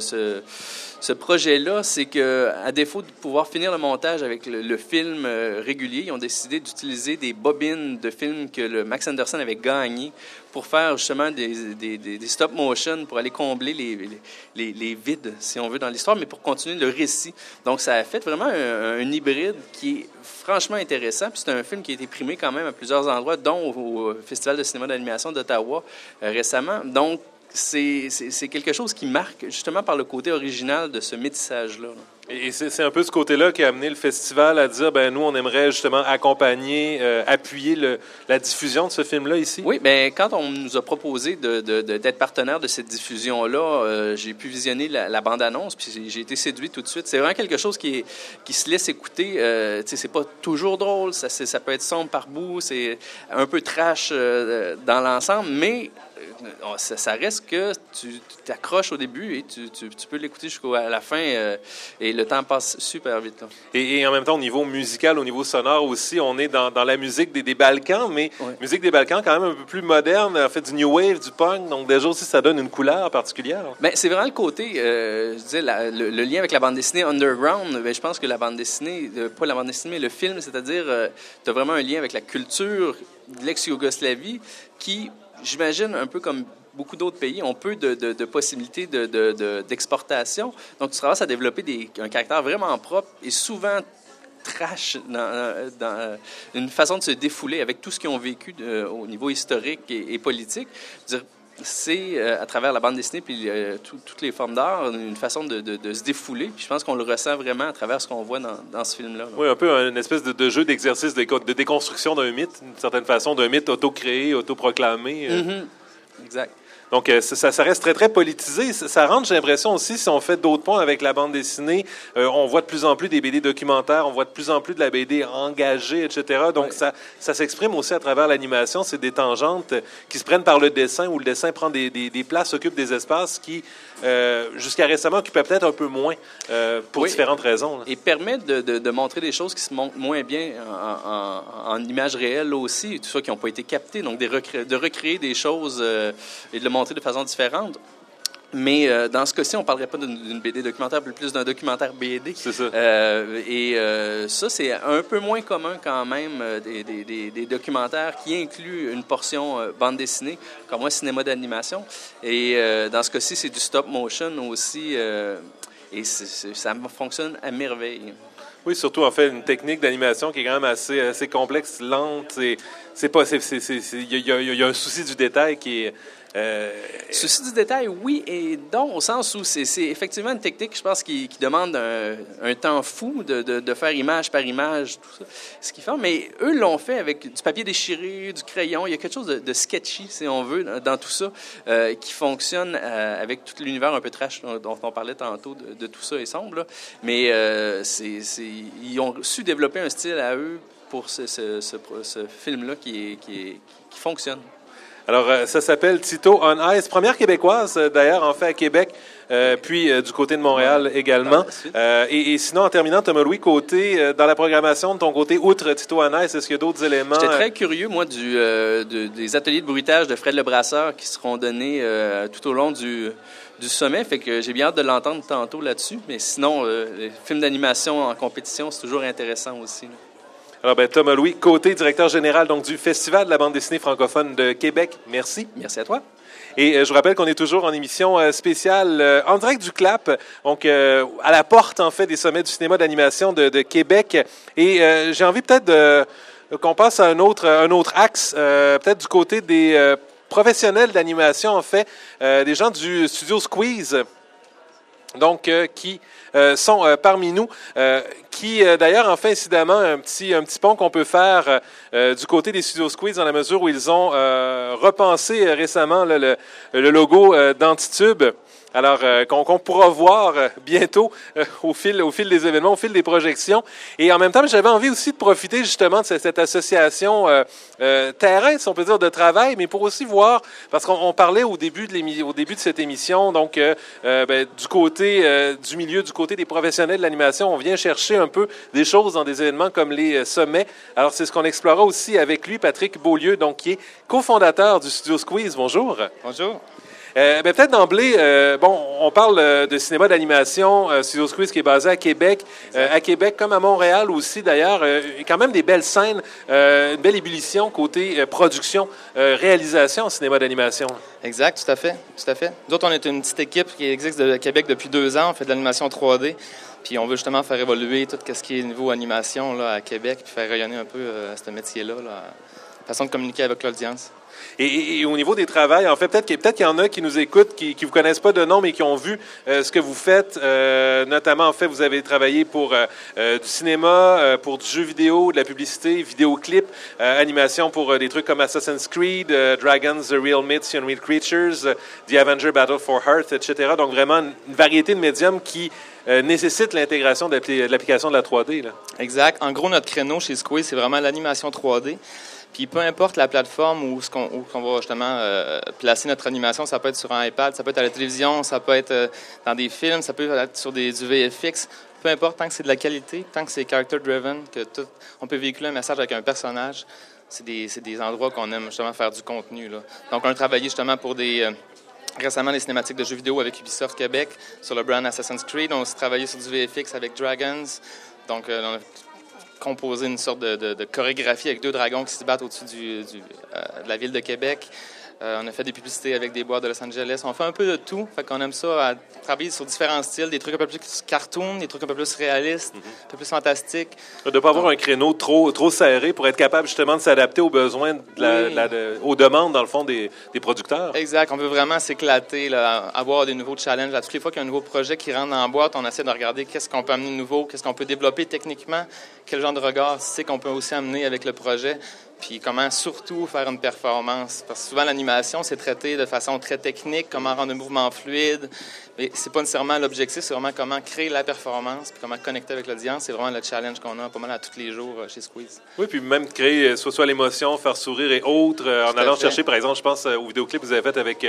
ce projet-là, c'est que, à défaut de pouvoir finir le montage avec le film régulier, ils ont décidé d'utiliser des bobines de films que le Max Anderson avait gagné pour faire justement des stop motion pour aller combler les vides, si on veut, dans l'histoire, mais pour continuer le récit. Donc, ça a fait vraiment un hybride qui est franchement intéressant. Puis c'est un film qui a été primé quand même à plusieurs endroits, dont au Festival de cinéma d'animation d'Ottawa récemment. Donc, c'est quelque chose qui marque justement par le côté original de ce métissage-là. Et c'est un peu ce côté-là qui a amené le festival à dire, ben nous, on aimerait justement accompagner, appuyer la diffusion de ce film-là ici. Oui, bien, quand on nous a proposé d'être partenaire de cette diffusion-là, j'ai pu visionner la bande-annonce, puis j'ai été séduit tout de suite. C'est vraiment quelque chose qui se laisse écouter. C'est pas toujours drôle, ça peut être sombre par bout, c'est un peu trash dans l'ensemble, mais ça reste que tu t'accroches au début et tu peux l'écouter jusqu'à la fin et le temps passe super vite. Là. Et en même temps, au niveau musical, au niveau sonore aussi, on est dans la musique des Balkans, mais musique des Balkans quand même un peu plus moderne, en fait du new wave, du punk, donc déjà aussi ça donne une couleur particulière. Bien, c'est vraiment le côté, je disais, le lien avec la bande dessinée underground. Bien, je pense que la bande dessinée, pas la bande dessinée, mais le film, c'est-à-dire, tu as vraiment un lien avec la culture de l'ex-Yougoslavie qui, j'imagine, un peu comme beaucoup d'autres pays, ont peu de possibilités d'exportation. Donc, tu travailles à développer un caractère vraiment propre et souvent trash dans une façon de se défouler avec tout ce qu'ils ont vécu au niveau historique et politique. Je veux dire, c'est, à travers la bande dessinée puis toutes les formes d'art, une façon de se défouler. Puis je pense qu'on le ressent vraiment à travers ce qu'on voit dans ce film-là. Oui, un peu une espèce de jeu d'exercice de déconstruction d'un mythe, d'une certaine façon, d'un mythe auto-créé, auto-proclamé. Exact. Donc, ça reste très, très politisé. Ça rentre, j'ai l'impression aussi, si on fait d'autres points avec la bande dessinée, on voit de plus en plus des BD documentaires, on voit de plus en plus de la BD engagée, etc. Donc, ça s'exprime aussi à travers l'animation. C'est des tangentes qui se prennent par le dessin, où le dessin prend des places, occupe des espaces qui, jusqu'à récemment, occupaient peut-être un peu moins pour différentes raisons. Là. Et permet de montrer des choses qui se montrent moins bien en images réelles aussi, tout ça qui n'ont pas été captées. Donc, de recréer des choses et de le montrer de façon différente. Mais dans ce cas-ci, on ne parlerait pas d'une BD documentaire, plus d'un documentaire BD. C'est ça. Ça, c'est un peu moins commun quand même, des documentaires qui incluent une portion bande dessinée, comme un cinéma d'animation. Et dans ce cas-ci, c'est du stop motion aussi. Et ça fonctionne à merveille. Oui, surtout, en fait, une technique d'animation qui est quand même assez complexe, lente. Il y a un souci du détail qui est... Souci du détail, oui et non, au sens où c'est effectivement une technique, je pense, qui demande un temps fou de faire image par image, tout ça, ce qu'ils font. Mais eux l'ont fait avec du papier déchiré, du crayon. Il y a quelque chose de sketchy, si on veut, dans tout ça, qui fonctionne avec tout l'univers un peu trash dont on parlait tantôt, de tout ça et sombre. Là. Mais ils ont su développer un style à eux pour ce film-là qui fonctionne. Alors, ça s'appelle Tito on Ice, première québécoise, d'ailleurs, en fait, à Québec, puis du côté de Montréal également. Et sinon, en terminant, Thomas-Louis, dans la programmation de ton côté, outre Tito on Ice, est-ce qu'il y a d'autres éléments? J'étais très curieux, moi, des ateliers de bruitage de Fred Lebrasseur qui seront donnés tout au long du sommet, fait que j'ai bien hâte de l'entendre tantôt là-dessus. Mais sinon, les films d'animation en compétition, c'est toujours intéressant aussi. Là. Alors, Thomas-Louis Côté, directeur général donc, du Festival de la bande dessinée francophone de Québec. Merci. Merci à toi. Et je vous rappelle qu'on est toujours en émission spéciale en direct du CLAP, donc à la porte, en fait, des sommets du cinéma d'animation de Québec. Et j'ai envie peut-être qu'on passe à un autre axe, peut-être du côté des professionnels d'animation, en fait, des gens du studio Squeeze. donc qui sont parmi nous, qui d'ailleurs en fait incidemment un petit pont qu'on peut faire du côté des Studios Squeeze dans la mesure où ils ont repensé récemment là, le logo d'Antitube. Alors, qu'on pourra voir bientôt au fil des événements, au fil des projections. Et en même temps, j'avais envie aussi de profiter justement de cette association terrain, si on peut dire, de travail, mais pour aussi voir, parce qu'on parlait au début de cette émission, donc du côté du milieu, du côté des professionnels de l'animation, on vient chercher un peu des choses dans des événements comme les sommets. Alors, c'est ce qu'on explorera aussi avec lui, Patrick Beaulieu, donc qui est cofondateur du Studio Squeeze. Bonjour. Bonjour. Peut-être d'emblée, on parle de cinéma d'animation, Studio Squeeze qui est basé à Québec. À Québec, comme à Montréal aussi d'ailleurs, quand même des belles scènes, une belle ébullition côté production, réalisation en cinéma d'animation. Exact, tout à fait. Nous autres, on est une petite équipe qui existe à Québec depuis 2 ans. On fait de l'animation 3D. Puis on veut justement faire évoluer tout ce qui est niveau animation là, à Québec, puis faire rayonner un peu ce métier-là, façon de communiquer avec l'audience. Et au niveau des travails, en fait, peut-être qu'il y en a qui nous écoutent, qui vous connaissent pas de nom, mais qui ont vu ce que vous faites. Notamment, en fait, vous avez travaillé pour du cinéma, pour du jeu vidéo, de la publicité, vidéoclip, animation pour des trucs comme Assassin's Creed, Dragons, The Real Myths, Unreal Creatures, The Avenger Battle for Earth, etc. Donc, vraiment, une variété de médiums qui nécessite l'intégration de l'application de la 3D. Là. Exact. En gros, notre créneau chez Squeeze, c'est vraiment l'animation 3D. Puis peu importe la plateforme où qu'on va justement placer notre animation, ça peut être sur un iPad, ça peut être à la télévision, ça peut être dans des films, ça peut être sur du VFX. Peu importe, tant que c'est de la qualité, tant que c'est character-driven, on peut véhiculer un message avec un personnage, c'est des endroits qu'on aime justement faire du contenu. Là. Donc, on a travaillé justement pour récemment des cinématiques de jeux vidéo avec Ubisoft Québec sur le brand Assassin's Creed. On a aussi travaillé sur du VFX avec Dragons. Donc, on a composé une sorte de chorégraphie avec 2 dragons qui se battent au-dessus de la ville de Québec. On a fait des publicités avec des boîtes de Los Angeles. On fait un peu de tout. Fait qu'on aime ça, à travailler sur différents styles, des trucs un peu plus cartoon, des trucs un peu plus réalistes, un peu plus fantastiques. De ne pas avoir un créneau trop serré pour être capable justement de s'adapter aux besoins, aux demandes, dans le fond, des producteurs. Exact. On veut vraiment s'éclater, là, avoir des nouveaux challenges. Toutes les fois qu'il y a un nouveau projet qui rentre dans la boîte, on essaie de regarder qu'est-ce qu'on peut amener de nouveau, qu'est-ce qu'on peut développer techniquement, quel genre de regard c'est qu'on peut aussi amener avec le projet. Puis comment surtout faire une performance. Parce que souvent, l'animation, c'est traité de façon très technique, comment rendre un mouvement fluide. Mais c'est pas nécessairement l'objectif, c'est vraiment comment créer la performance, puis comment connecter avec l'audience. C'est vraiment le challenge qu'on a pas mal à tous les jours chez Squeeze. Oui, puis même créer soit l'émotion, faire sourire et autres, en allant chercher, par exemple, je pense au vidéoclip que vous avez fait avec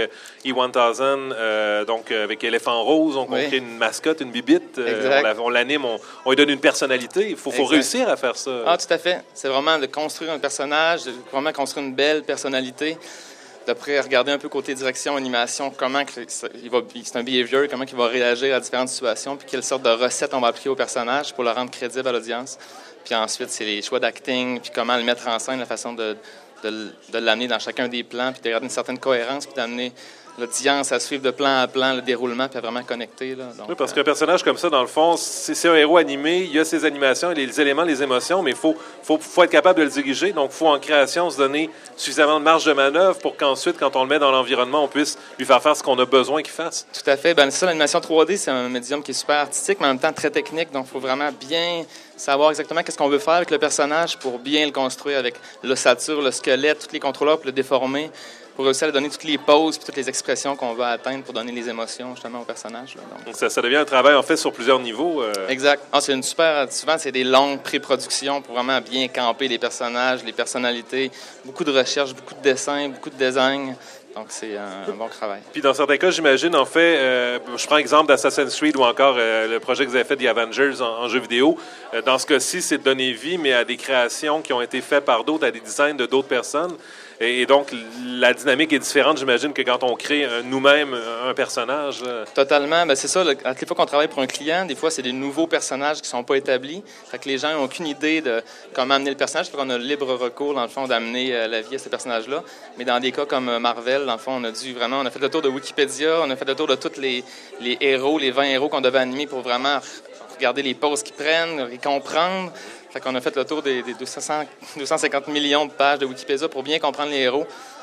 E1000, donc avec Éléphant Rose, donc on crée une mascotte, une bibite, on l'anime, on lui donne une personnalité. Il faut réussir à faire ça. Ah, tout à fait. C'est vraiment de construire un personnage, de vraiment construire une belle personnalité. D'après, regarder un peu côté direction, animation, comment c'est un behavior, comment il va réagir à différentes situations, puis quelle sorte de recettes on va appliquer au personnage pour le rendre crédible à l'audience. Puis ensuite, c'est les choix d'acting, puis comment le mettre en scène, la façon de l'amener dans chacun des plans, puis de garder une certaine cohérence, puis d'amener l'audience à suivre de plan à plan le déroulement, puis à vraiment connecter. Là. Donc, oui, parce qu'un personnage comme ça, dans le fond, c'est un héros animé, il y a ses animations, les éléments, les émotions, mais il faut être capable de le diriger. Donc, il faut en création se donner suffisamment de marge de manœuvre pour qu'ensuite, quand on le met dans l'environnement, on puisse lui faire ce qu'on a besoin qu'il fasse. Tout à fait. C'est ça, l'animation 3D, c'est un médium qui est super artistique, mais en même temps très technique. Donc, il faut vraiment bien savoir exactement qu'est-ce qu'on veut faire avec le personnage pour bien le construire avec l'ossature, le squelette, tous les contrôleurs pour le déformer, pour réussir à donner toutes les poses et toutes les expressions qu'on va atteindre pour donner les émotions justement au personnage. Là. Donc ça devient un travail en fait sur plusieurs niveaux. Exact. Souvent, c'est des longues pré-productions pour vraiment bien camper les personnages, les personnalités, beaucoup de recherche, beaucoup de dessins, beaucoup de design. Donc, c'est un bon travail. Puis, dans certains cas, j'imagine, en fait, je prends l'exemple d'Assassin's Creed ou encore le projet que vous avez fait, The Avengers, en jeu vidéo. Dans ce cas-ci, c'est de donner vie, mais à des créations qui ont été faites par d'autres, à des designs de d'autres personnes. Et donc, la dynamique est différente, j'imagine, que quand on crée nous-mêmes un personnage. Totalement. C'est ça. À toutes les fois qu'on travaille pour un client, des fois, c'est des nouveaux personnages qui ne sont pas établis. Fait que les gens n'ont aucune idée de comment amener le personnage. Fait qu'on a le libre recours, dans le fond, d'amener la vie à ces personnages-là. Mais dans des cas comme Marvel, dans le fond, on a fait le tour de Wikipédia, on a fait le tour de tous les héros, les 20 héros qu'on devait animer pour vraiment regarder les poses qu'ils prennent, les comprendre. Fait qu'on a fait le tour des 250 millions de pages de Wikipédia pour bien comprendre les héros.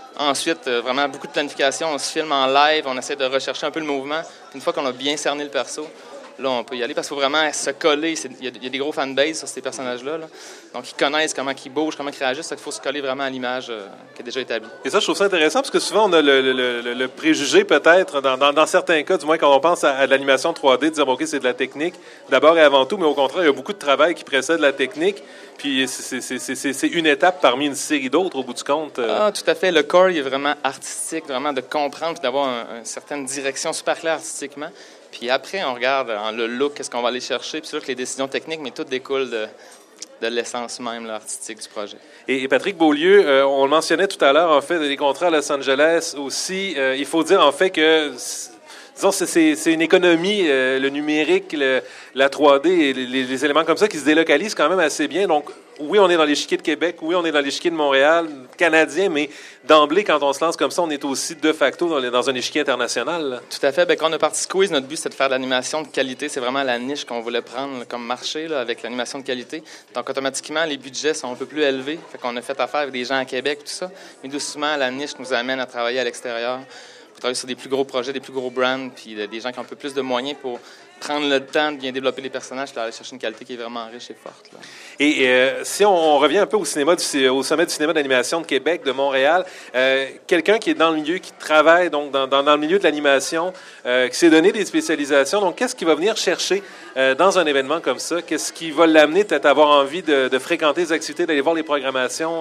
Ensuite, vraiment beaucoup de planification. On se filme en live, on essaie de rechercher un peu le mouvement. Une fois qu'on a bien cerné le perso, là, on peut y aller parce qu'il faut vraiment se coller. Il y a des gros fanbases sur ces personnages-là. Là. Donc, ils connaissent comment ils bougent, comment ils réagissent. Il faut se coller vraiment à l'image qui est déjà établie. Et ça, je trouve ça intéressant parce que souvent, on a le préjugé peut-être, dans certains cas, du moins quand on pense à de l'animation 3D, de dire, OK, c'est de la technique d'abord et avant tout, mais au contraire, il y a beaucoup de travail qui précède la technique. Puis c'est une étape parmi une série d'autres, au bout du compte. Ah, tout à fait. Le core, il est vraiment artistique, vraiment de comprendre puis d'avoir une certaine direction super claire artistiquement. Puis après, on regarde le look, qu'est-ce qu'on va aller chercher. Puis c'est sûr que les décisions techniques, mais tout découle de l'essence même là, artistique du projet. Et Patrick Beaulieu, on le mentionnait tout à l'heure, en fait, des contrats à Los Angeles aussi. Il faut dire, en fait, que... Disons, c'est une économie, le numérique, la 3D et les éléments comme ça qui se délocalisent quand même assez bien. Donc, oui, on est dans l'échiquier de Québec, oui, on est dans l'échiquier de Montréal, canadien, mais d'emblée, quand on se lance comme ça, on est aussi de facto dans un échiquier international. Là. Tout à fait. Bien, quand on a parti Squeeze, notre but, c'était de faire de l'animation de qualité. C'est vraiment la niche qu'on voulait prendre comme marché là, avec l'animation de qualité. Donc, automatiquement, les budgets sont un peu plus élevés. Fait qu'on a fait affaire avec des gens à Québec, tout ça. Mais doucement, la niche nous amène à travailler à l'extérieur. Travailler sur des plus gros projets, des plus gros brands, puis des gens qui ont un peu plus de moyens pour prendre le temps de bien développer les personnages et aller chercher une qualité qui est vraiment riche et forte. Là. Et si on revient un peu au sommet du cinéma d'animation de Québec, de Montréal, quelqu'un qui est dans le milieu, qui travaille donc dans le milieu de l'animation, qui s'est donné des spécialisations, donc qu'est-ce qu'il va venir chercher dans un événement comme ça? Qu'est-ce qui va l'amener peut-être à avoir envie de fréquenter les activités, d'aller voir les programmations?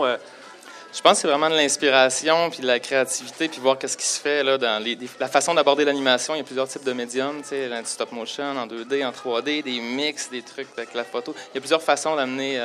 Je pense que c'est vraiment de l'inspiration, puis de la créativité, puis voir qu'est-ce qui se fait là, dans la façon d'aborder l'animation. Il y a plusieurs types de médiums, tu sais, du stop motion, en 2D, en 3D, des mix, des trucs avec la photo. Il y a plusieurs façons d'amener,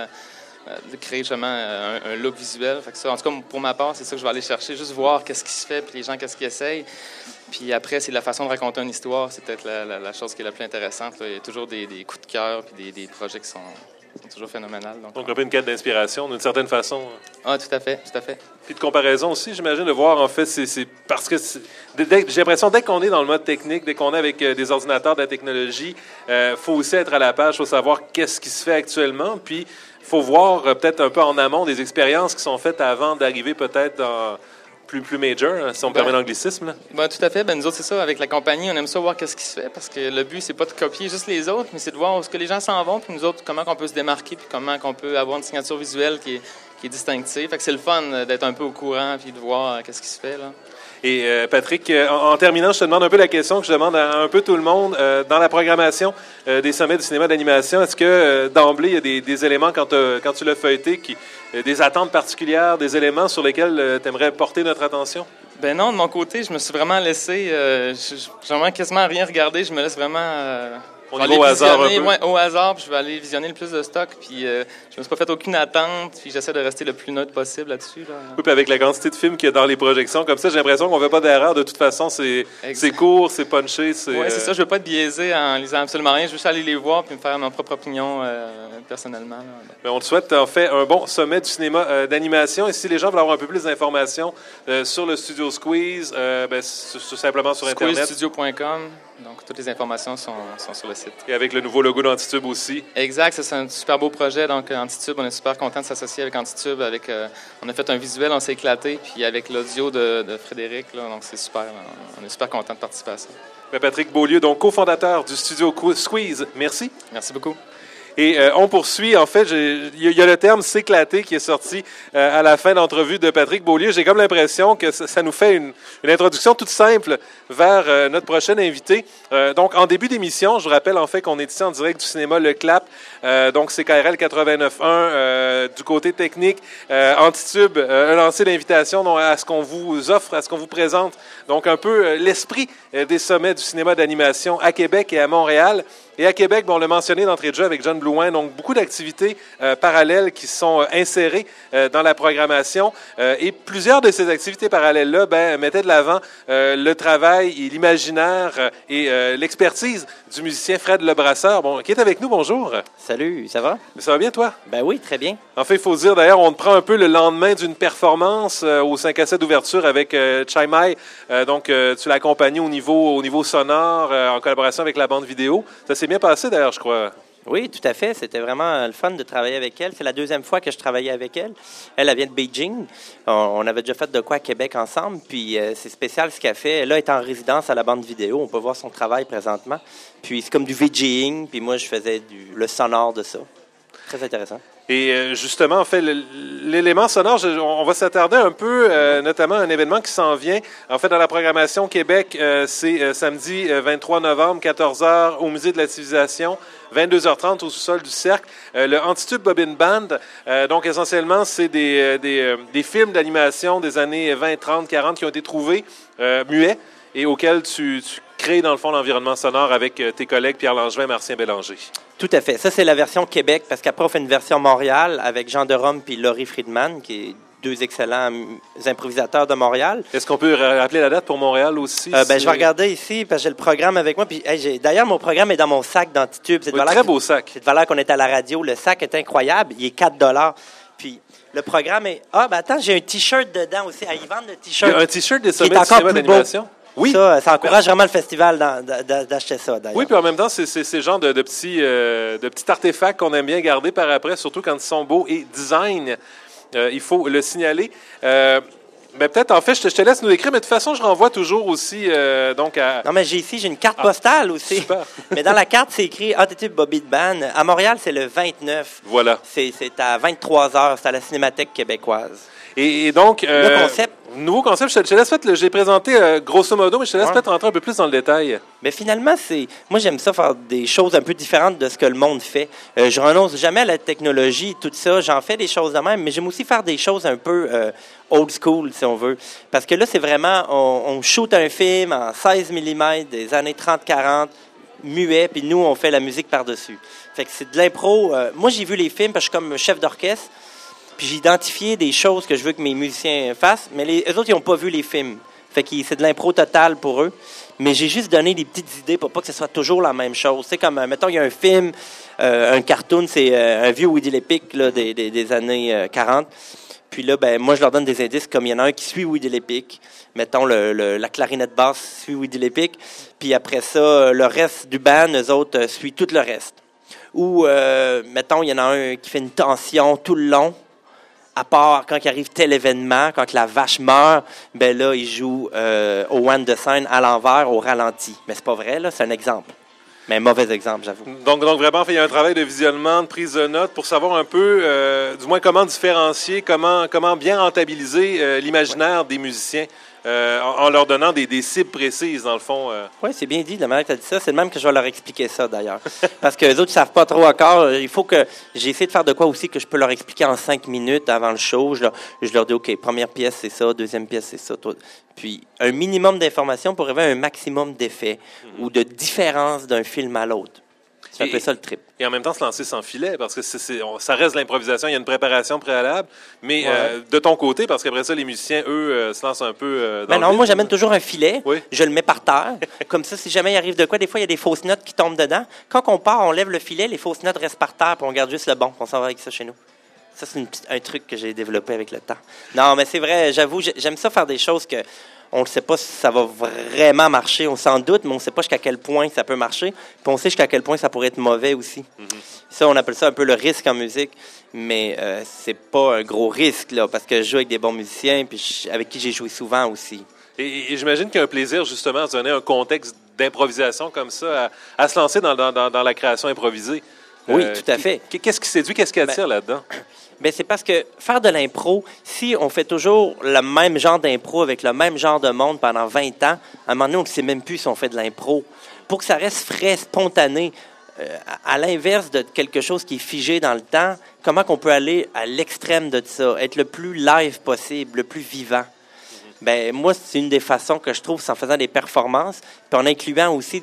de créer justement un look visuel. Fait que ça, en tout cas, pour ma part, c'est ça que je vais aller chercher, juste voir qu'est-ce qui se fait, puis les gens qu'est-ce qu'ils essayent. Puis après, c'est la façon de raconter une histoire, c'est peut-être la chose qui est la plus intéressante. Là. Il y a toujours des coups de cœur, puis des projets qui sont toujours phénoménal. Donc un peu une quête d'inspiration, d'une certaine façon. Ah, tout à fait, tout à fait. Puis de comparaison aussi, j'imagine, de voir, en fait, c'est parce que j'ai l'impression, dès qu'on est dans le mode technique, dès qu'on est avec des ordinateurs, de la technologie, faut aussi être à la page, faut savoir qu'est-ce qui se fait actuellement, puis faut voir peut-être un peu en amont des expériences qui sont faites avant d'arriver peut-être dans... plus major, si on permet l'anglicisme. Ben, tout à fait. Ben, nous autres, c'est ça. Avec la compagnie, on aime ça voir qu'est-ce qui se fait parce que le but, c'est pas de copier juste les autres, mais c'est de voir où est-ce que les gens s'en vont, puis nous autres, comment on peut se démarquer, puis comment on peut avoir une signature visuelle qui est distinctive. Fait que c'est le fun d'être un peu au courant, puis de voir qu'est-ce qui se fait, là. Et Patrick, en terminant, je te demande un peu la question que je demande à un peu tout le monde. Dans la programmation des sommets du cinéma d'animation, est-ce que d'emblée, il y a des éléments, quand tu l'as feuilleté, des attentes particulières, des éléments sur lesquels tu aimerais porter notre attention? Ben non, de mon côté, je me suis vraiment laissé... j'ai vraiment quasiment rien regardé. Je me laisse vraiment... au hasard un peu? Ouais, au hasard, puis je vais aller visionner le plus de stock. Puis je me suis pas fait aucune attente, puis j'essaie de rester le plus neutre possible là-dessus. Là. Oui, puis avec la quantité de films qu'il y a dans les projections, comme ça, j'ai l'impression qu'on ne fait pas d'erreur. De toute façon, c'est court, c'est punché. Oui, c'est ça. Je ne veux pas être biaisé en lisant absolument rien. Je veux juste aller les voir puis me faire ma propre opinion personnellement. Là. Bien, on te souhaite, en fait, un bon sommet du cinéma d'animation. Et si les gens veulent avoir un peu plus d'informations sur le studio Squeeze, c'est simplement sur Internet. SqueezeStudio.com. Donc, toutes les informations sont sur le site. Et avec le nouveau logo d'Antitube aussi. Exact. C'est un super beau projet. Donc, Antitube, on est super content de s'associer avec Antitube. On a fait un visuel, on s'est éclaté. Puis avec l'audio de Frédéric, là, donc c'est super. Là, on est super content de participer à ça. Patrick Beaulieu, donc cofondateur du studio Squeeze. Merci. Merci beaucoup. Et on poursuit. En fait, il y a le terme « s'éclater » qui est sorti à la fin de l'entrevue de Patrick Beaulieu. J'ai comme l'impression que ça nous fait une introduction toute simple vers notre prochain invité. Donc, en début d'émission, je vous rappelle en fait qu'on est ici en direct du cinéma Le Clap. Donc, c'est KRL 89.1 du côté technique. Antitube a lancé l'invitation à ce qu'on vous offre, à ce qu'on vous présente. Donc, un peu l'esprit des sommets du cinéma d'animation à Québec et à Montréal. Et à Québec, on l'a mentionné d'entrée de jeu avec John Blouin, donc beaucoup d'activités parallèles qui sont insérées dans la programmation. Et plusieurs de ces activités parallèles-là mettaient de l'avant le travail et l'imaginaire et l'expertise du musicien Fred Lebrasseur, qui est avec nous. Bonjour. Salut, ça va? Ça va bien, toi? Ben oui, très bien. En fait, il faut dire, d'ailleurs, on te prend un peu le lendemain d'une performance au 5 à 7 d'ouverture avec Chai Mai. Donc, tu l'as accompagné au niveau sonore, en collaboration avec la bande vidéo. Ça s'est bien passé, d'ailleurs, je crois. Oui, tout à fait. C'était vraiment le fun de travailler avec elle. C'est la deuxième fois que je travaillais avec elle. Elle vient de Beijing. On avait déjà fait de quoi à Québec ensemble. Puis c'est spécial ce qu'elle fait. Elle est en résidence à la bande vidéo. On peut voir son travail présentement. Puis c'est comme du VJing. Puis moi, je faisais le sonore de ça. Très intéressant. Et justement, en fait, l'élément sonore, on va s'attarder un peu, notamment à un événement qui s'en vient. En fait, dans la programmation Québec, c'est samedi 23 novembre, 14h, au Musée de la Civilisation, 22h30 au sous-sol du Cercle. Le Antitube Bobine Band, donc essentiellement, c'est des films d'animation des années 20, 30, 40 qui ont été trouvés muets et auxquels tu crées, dans le fond, l'environnement sonore avec tes collègues Pierre Langevin et Martien Bélanger. Tout à fait. Ça, c'est la version Québec, parce qu'après, on fait une version Montréal avec Jean de Rome puis Laurie Friedman, qui est deux excellents improvisateurs de Montréal. Est-ce qu'on peut rappeler la date pour Montréal aussi? Je vais regarder ici, parce que j'ai le programme avec moi. Puis, d'ailleurs, mon programme est dans mon sac d'Antitube. Oui, très beau sac. C'est de valeur qu'on est à la radio. Le sac est incroyable. Il est 4 $. Puis, le programme est... attends, j'ai un T-shirt dedans aussi. Ils vendent le T-shirt. Un T-shirt des sommets du cinéma d'animation? Oui. Ça encourage vraiment le festival d'acheter ça, d'ailleurs. Oui, puis en même temps, c'est ce genre de petits artefacts qu'on aime bien garder par après, surtout quand ils sont beaux et design. Il faut le signaler. Mais peut-être, en fait, je te laisse nous décrire, mais de toute façon, je renvoie toujours aussi donc à... Non, mais j'ai une carte postale aussi. Super. Mais dans la carte, c'est écrit Antitube Bobine Band. À Montréal, c'est le 29. Voilà. C'est à 23h, c'est à la Cinémathèque québécoise. Et donc... Nouveau concept, je te laisse peut-être, j'ai présenté grosso modo, mais je te laisse peut-être rentrer un peu plus dans le détail. Mais finalement, moi j'aime ça faire des choses un peu différentes de ce que le monde fait. Je renonce jamais à la technologie, tout ça, j'en fais des choses de même, mais j'aime aussi faire des choses un peu old school, si on veut. Parce que là, c'est vraiment, on shoot un film en 16 mm des années 30-40, muet, puis nous, on fait la musique par-dessus. Fait que c'est de l'impro. Moi, j'ai vu les films parce que je suis comme chef d'orchestre. Puis j'ai identifié des choses que je veux que mes musiciens fassent, mais eux autres, ils n'ont pas vu les films. Fait que c'est de l'impro total pour eux. Mais j'ai juste donné des petites idées pour pas que ce soit toujours la même chose. C'est comme, mettons, il y a un film, un cartoon, c'est un vieux Woody Lepic là, des années 40. Puis là, moi, je leur donne des indices, comme il y en a un qui suit Woody Lepic. Mettons, la clarinette basse suit Woody Lepic. Puis après ça, le reste du band, eux autres, suit tout le reste. Ou, mettons, il y en a un qui fait une tension tout le long. À part quand il arrive tel événement, quand la vache meurt, là, il joue au one de scène à l'envers, au ralenti. Mais c'est pas vrai, là, c'est un exemple. Mais un mauvais exemple, j'avoue. Donc vraiment, il y a un travail de visionnement, de prise de notes pour savoir un peu, du moins, comment différencier, comment bien rentabiliser l'imaginaire des musiciens en leur donnant des cibles précises, dans le fond. Oui, c'est bien dit, de la manière que tu as dit ça. C'est le même que je vais leur expliquer ça, d'ailleurs. Parce que les autres ne savent pas trop encore. Il faut que... J'ai essayé de faire de quoi aussi que je peux leur expliquer en 5 minutes avant le show. Je leur dis, OK, première pièce, c'est ça. Deuxième pièce, c'est ça. Puis, un minimum d'informations pour arriver à un maximum d'effets ou de différence d'un film à l'autre. C'est un peu ça le trip. Et en même temps, se lancer sans filet, parce que ça reste de l'improvisation, il y a une préparation préalable. Mais de ton côté, parce qu'après ça, les musiciens, eux, se lancent un peu dans le vide. Moi, j'amène toujours un filet. Oui. Je le mets par terre. Comme ça, si jamais il arrive de quoi, des fois, il y a des fausses notes qui tombent dedans. Quand on part, on lève le filet, les fausses notes restent par terre, puis on garde juste le bon. On s'en va avec ça chez nous. Ça, c'est un truc que j'ai développé avec le temps. Non, mais c'est vrai, j'avoue, j'aime ça faire des choses que... On ne sait pas si ça va vraiment marcher. On s'en doute, mais on ne sait pas jusqu'à quel point ça peut marcher. Puis on sait jusqu'à quel point ça pourrait être mauvais aussi. Mm-hmm. Ça, on appelle ça un peu le risque en musique. Mais c'est pas un gros risque, là, parce que je joue avec des bons musiciens puis avec qui j'ai joué souvent aussi. Et j'imagine qu'il y a un plaisir, justement, à se donner un contexte d'improvisation comme ça, à se lancer dans la création improvisée. Oui, tout à fait. Qu'est-ce qui séduit, qu'est-ce qui attire là-dedans? C'est parce que faire de l'impro, si on fait toujours le même genre d'impro avec le même genre de monde pendant 20 ans, à un moment donné, on ne sait même plus si on fait de l'impro. Pour que ça reste frais, spontané, à l'inverse de quelque chose qui est figé dans le temps, comment qu'on peut aller à l'extrême de ça, être le plus live possible, le plus vivant? Moi, c'est une des façons que je trouve, c'est en faisant des performances, puis en incluant aussi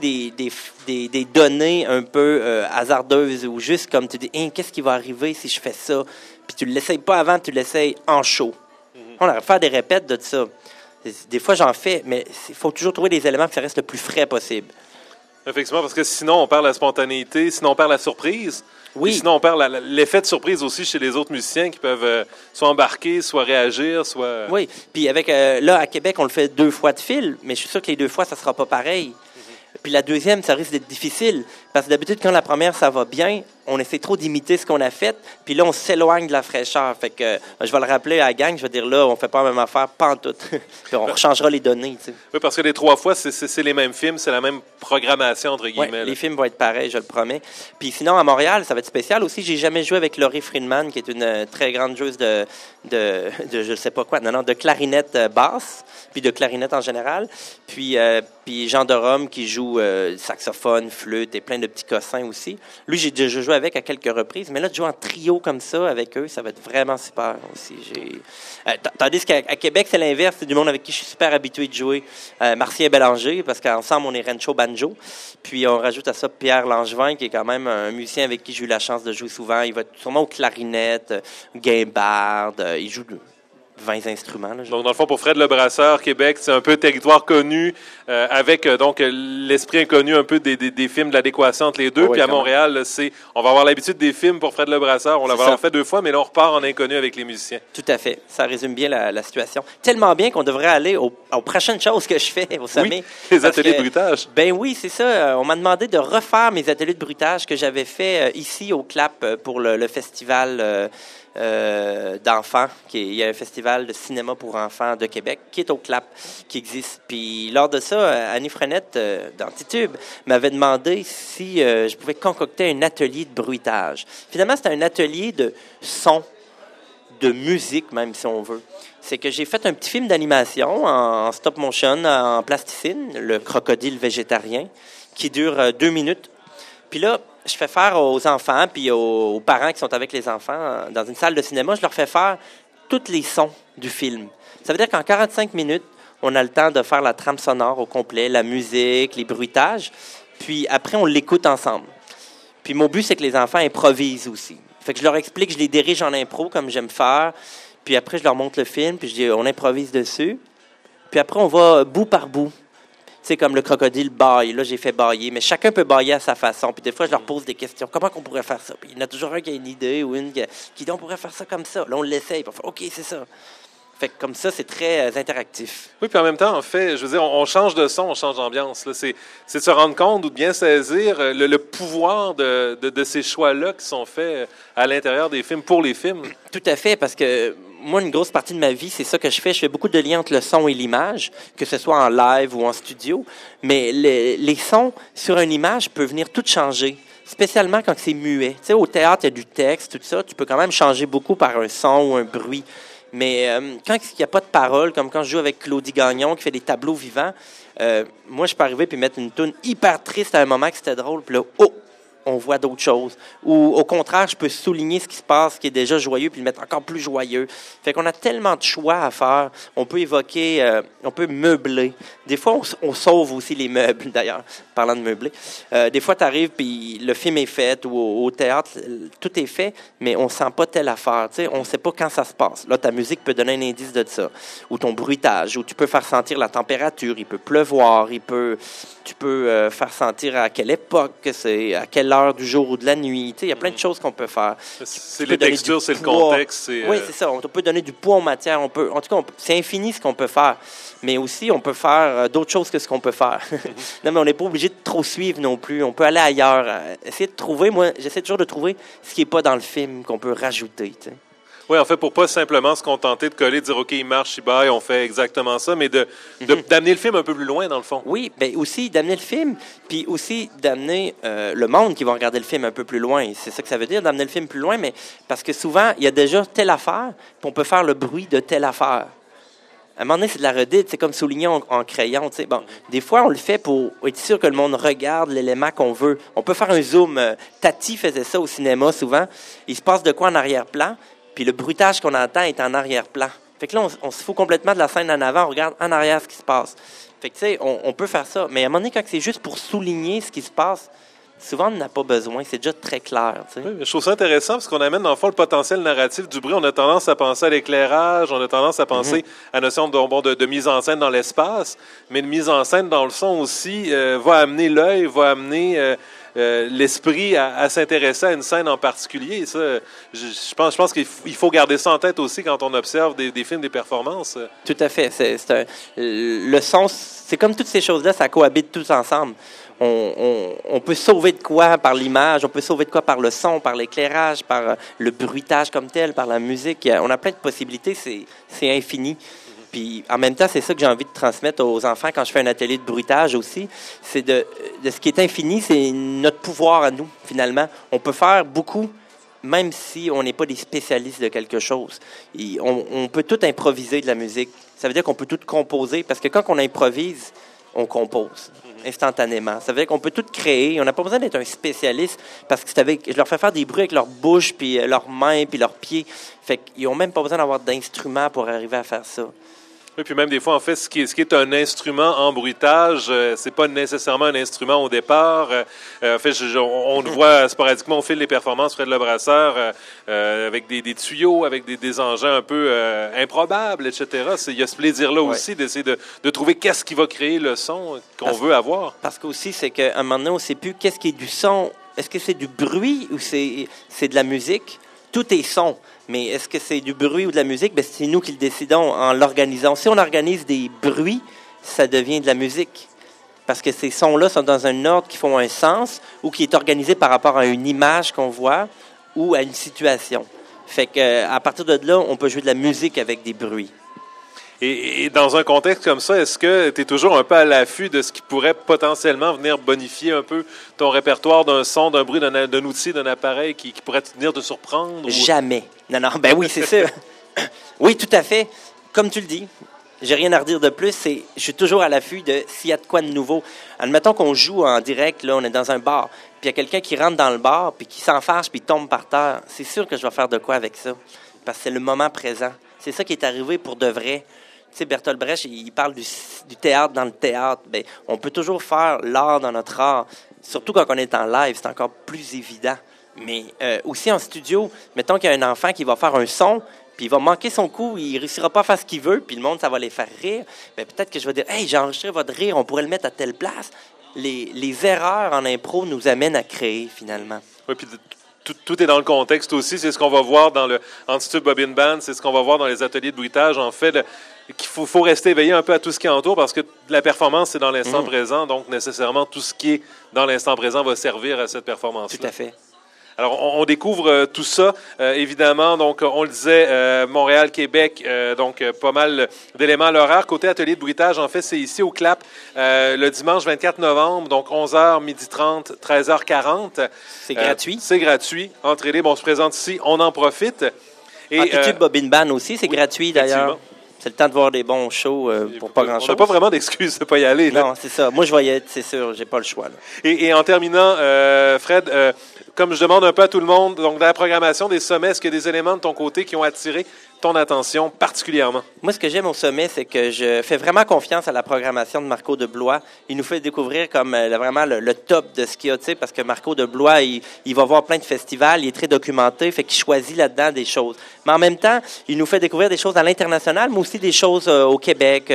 des données un peu hasardeuses, ou juste comme tu dis, qu'est-ce qui va arriver si je fais ça? Puis tu ne l'essayes pas avant, tu l'essayes en show. On va faire des répètes de ça. Des fois, j'en fais, mais il faut toujours trouver des éléments pour que ça reste le plus frais possible. Effectivement, parce que sinon, on perd la spontanéité, sinon on perd la surprise. Oui. Et sinon, on perd l'effet de surprise aussi chez les autres musiciens qui peuvent soit embarquer, soit réagir, soit... Oui, puis avec là, à Québec, on le fait 2 fois de fil, mais je suis sûr que les 2 fois, ça ne sera pas pareil. Puis la deuxième, ça risque d'être difficile, parce que d'habitude, quand la première, ça va bien, on essaie trop d'imiter ce qu'on a fait, puis là, on s'éloigne de la fraîcheur. Fait que je vais le rappeler à la gang, je vais dire là, on fait pas la même affaire, pas en tout. Puis on rechangera les données, tu sais. Oui, parce que les 3 fois, c'est les mêmes films, c'est la même programmation, entre guillemets. Ouais, les films vont être pareils, je le promets. Puis sinon, à Montréal, ça va être spécial aussi. J'ai jamais joué avec Laurie Friedman, qui est une très grande joueuse de je sais pas quoi, de clarinette basse, puis de clarinette en général. Puis Jean de Rome, qui joue saxophone, flûte et plein de petits cossins aussi. Lui, j'ai déjà joué avec à quelques reprises, mais là, de jouer en trio comme ça avec eux, ça va être vraiment super aussi. Tandis qu'à Québec, c'est l'inverse. C'est du monde avec qui je suis super habitué de jouer. Martien Bélanger, parce qu'ensemble, on est Rancho Banjo. Puis on rajoute à ça Pierre Langevin, qui est quand même un musicien avec qui j'ai eu la chance de jouer souvent. Il va sûrement aux clarinettes, guimbarde, il joue 20 instruments. Là, donc, dans le fond, pour Fred Lebrasseur, Québec, c'est un peu territoire connu, avec donc l'esprit inconnu un peu des films de l'adéquation entre les deux. Oui, puis à Montréal, là, on va avoir l'habitude des films pour Fred Lebrasseur. On l'a avoir fait 2 fois, mais là, on repart en inconnu avec les musiciens. Tout à fait. Ça résume bien la situation. Tellement bien qu'on devrait aller aux prochaines choses que je fais au sommet. Oui, les ateliers de bruitage. Ben oui, c'est ça. On m'a demandé de refaire mes ateliers de bruitage que j'avais fait ici au CLAP pour le festival d'enfants. Il y a un festival de cinéma pour enfants de Québec qui est au CLAP, qui existe. Puis lors de ça, Annie Frenette d'Antitube m'avait demandé si je pouvais concocter un atelier de bruitage. Finalement, c'était un atelier de son, de musique même si on veut. C'est que j'ai fait un petit film d'animation en stop motion, en plasticine, le crocodile végétarien, qui dure 2 minutes. Puis là, je fais faire aux enfants puis aux parents qui sont avec les enfants dans une salle de cinéma, je leur fais faire tous les sons du film. Ça veut dire qu'en 45 minutes, on a le temps de faire la trame sonore au complet, la musique, les bruitages, puis après, on l'écoute ensemble. Puis mon but, c'est que les enfants improvisent aussi. Fait que je leur explique, je les dirige en impro comme j'aime faire, puis après, je leur montre le film, puis je dis, on improvise dessus. Puis après, on va bout par bout. C'est comme le crocodile baille. Là, j'ai fait bailler, mais chacun peut bailler à sa façon. Puis des fois, je leur pose des questions. Comment on pourrait faire ça? Puis il y en a toujours un qui a une idée ou une qui dit on pourrait faire ça comme ça. Là, on l'essaye. Puis on fait OK, c'est ça. Fait que comme ça, c'est très interactif. Oui, puis en même temps, en fait, je veux dire, on change de son, on change d'ambiance. Là. C'est de se rendre compte ou de bien saisir le pouvoir de ces choix-là qui sont faits à l'intérieur des films, pour les films. Tout à fait, parce que moi, une grosse partie de ma vie, c'est ça que je fais. Je fais beaucoup de liens entre le son et l'image, que ce soit en live ou en studio. Mais les sons sur une image peuvent venir tout changer, spécialement quand c'est muet. Tu sais, au théâtre, il y a du texte, tout ça. Tu peux quand même changer beaucoup par un son ou un bruit. Mais quand il n'y a pas de parole, comme quand je joue avec Claudie Gagnon qui fait des tableaux vivants, moi, je peux arriver puis mettre une toune hyper triste à un moment que c'était drôle, puis là, on voit d'autres choses. Ou au contraire, je peux souligner ce qui se passe, qui est déjà joyeux, puis le mettre encore plus joyeux. Fait qu'on a tellement de choix à faire. On peut évoquer, on peut meubler. Des fois, on sauve aussi les meubles, d'ailleurs, parlant de meubler. Des fois, tu arrives, puis le film est fait, ou au théâtre, tout est fait, mais on sent pas telle affaire. T'sais, on sait pas quand ça se passe. Là, ta musique peut donner un indice de ça. Ou ton bruitage, ou tu peux faire sentir la température. Il peut pleuvoir, tu peux faire sentir à quelle époque c'est, à quelle heure du jour ou de la nuit. Il y a plein de choses qu'on peut faire. C'est les textures, c'est le contexte. Oui, c'est ça. On peut donner du poids aux matières. En tout cas, c'est infini ce qu'on peut faire. Mais aussi, on peut faire d'autres choses que ce qu'on peut faire. Non, mais on n'est pas obligé de trop suivre non plus. On peut aller ailleurs. Essayer de trouver, moi, j'essaie toujours de trouver ce qui n'est pas dans le film qu'on peut rajouter. T'sais. Oui, en fait, pour pas simplement se contenter de coller, de dire OK, il marche, il baille, on fait exactement ça, mais d'amener le film un peu plus loin, dans le fond. Oui, bien aussi d'amener le film, puis aussi d'amener le monde qui va regarder le film un peu plus loin. C'est ça que ça veut dire, d'amener le film plus loin, mais parce que souvent, il y a déjà telle affaire, puis on peut faire le bruit de telle affaire. À un moment donné, c'est de la redite, c'est comme souligner en crayon. T'sais. Bon, des fois, on le fait pour être sûr que le monde regarde l'élément qu'on veut. On peut faire un zoom. Tati faisait ça au cinéma souvent. Il se passe de quoi en arrière-plan, puis le bruitage qu'on entend est en arrière-plan. Fait que là, on se fout complètement de la scène en avant, on regarde en arrière ce qui se passe. Fait que, tu sais, on peut faire ça. Mais à un moment donné, quand c'est juste pour souligner ce qui se passe, souvent, on n'en a pas besoin. C'est déjà très clair. Tu sais. Oui, je trouve ça intéressant parce qu'on amène, dans le fond, le potentiel narratif du bruit. On a tendance à penser à l'éclairage, on a tendance à penser à la notion de mise en scène dans l'espace, mais de mise en scène dans le son aussi va amener l'œil, va amener l'esprit à s'intéresser à une scène en particulier. Ça, je pense qu'il faut garder ça en tête aussi quand on observe des films, des performances. Tout à fait. Le son, c'est comme toutes ces choses-là, ça cohabite tous ensemble. on peut sauver de quoi par l'image, on peut sauver de quoi par le son, par l'éclairage, par le bruitage comme tel, par la musique. On a plein de possibilités, c'est infini. Puis en même temps, c'est ça que j'ai envie de transmettre aux enfants quand je fais un atelier de bruitage aussi. C'est de ce qui est infini, c'est notre pouvoir à nous, finalement. On peut faire beaucoup, même si on n'est pas des spécialistes de quelque chose. On peut tout improviser de la musique. Ça veut dire qu'on peut tout composer, parce que quand on improvise, on compose instantanément. Ça veut dire qu'on peut tout créer. On n'a pas besoin d'être un spécialiste, parce que je leur fais faire des bruits avec leur bouche, puis leurs mains, puis leurs pieds. Fait qu'ils n'ont même pas besoin d'avoir d'instruments pour arriver à faire ça. Oui, puis même des fois, en fait, ce qui est un instrument en bruitage, c'est pas nécessairement un instrument au départ. En fait, on le voit sporadiquement au fil des performances, Fred Lebrasseur, avec des tuyaux, avec des engins un peu improbables, etc. Il y a ce plaisir-là aussi d'essayer de trouver qu'est-ce qui va créer le son qu'on veut avoir. Parce qu'aussi, c'est qu'à un moment donné, on ne sait plus qu'est-ce qui est du son. Est-ce que c'est du bruit ou c'est de la musique? Tout est son. Mais est-ce que c'est du bruit ou de la musique? Bien, c'est nous qui le décidons en l'organisant. Si on organise des bruits, ça devient de la musique. Parce que ces sons-là sont dans un ordre qui font un sens ou qui est organisé par rapport à une image qu'on voit ou à une situation. Fait qu'à partir de là, on peut jouer de la musique avec des bruits. Et dans un contexte comme ça, est-ce que tu es toujours un peu à l'affût de ce qui pourrait potentiellement venir bonifier un peu ton répertoire d'un son, d'un bruit, d'un outil, d'un appareil qui pourrait venir te surprendre? Ou... Jamais. Non, ben oui, c'est ça. Oui, tout à fait. Comme tu le dis, j'ai rien à redire de plus. Je suis toujours à l'affût de s'il y a de quoi de nouveau. Admettons qu'on joue en direct, là, on est dans un bar, puis il y a quelqu'un qui rentre dans le bar, puis qui s'enfarge, puis tombe par terre. C'est sûr que je vais faire de quoi avec ça. Parce que c'est le moment présent. C'est ça qui est arrivé pour de vrai. Tu sais, Bertolt Brecht, il parle du théâtre dans le théâtre. Bien, on peut toujours faire l'art dans notre art. Surtout quand on est en live, c'est encore plus évident. Mais aussi en studio, mettons qu'il y a un enfant qui va faire un son, puis il va manquer son coup, il ne réussira pas à faire ce qu'il veut, puis le monde, ça va les faire rire. Bien, peut-être que je vais dire « Hey, j'ai enregistré votre rire, on pourrait le mettre à telle place. » Les erreurs en impro nous amènent à créer, finalement. Oui, puis tout est dans le contexte aussi. C'est ce qu'on va voir dans le Antitube Bobine Band, c'est ce qu'on va voir dans les ateliers de bruitage, en fait. Qu'il faut rester éveillé un peu à tout ce qui entoure parce que la performance, c'est dans l'instant présent. Donc, nécessairement, tout ce qui est dans l'instant présent va servir à cette performance-là. Tout à fait. Alors, on découvre tout ça, évidemment. Donc, on le disait, Montréal, Québec, donc pas mal d'éléments à l'horaire. Côté atelier de bruitage, en fait, c'est ici au CLAP, le dimanche 24 novembre, donc 11h, 12h30, 13h40. C'est gratuit. C'est gratuit. Entrée libre, on se présente ici, on en profite. Et Antitube Bobine Band aussi, c'est gratuit d'ailleurs. C'est le temps de voir des bons shows pour pas grand-chose. On n'a pas vraiment d'excuses de ne pas y aller. Là. Non, c'est ça. Moi, je vais y être, c'est sûr. J'ai pas le choix. Là. Et en terminant, Fred, comme je demande un peu à tout le monde, donc dans la programmation des sommets, est-ce qu'il y a des éléments de ton côté qui ont attiré ton attention particulièrement? Moi, ce que j'aime au sommet, c'est que je fais vraiment confiance à la programmation de Marco de Blois. Il nous fait découvrir comme vraiment le top de ce qu'il y a, tu sais, parce que Marco de Blois, il va voir plein de festivals, il est très documenté, fait qu'il choisit là-dedans des choses. Mais en même temps, il nous fait découvrir des choses à l'international, mais aussi des choses au Québec,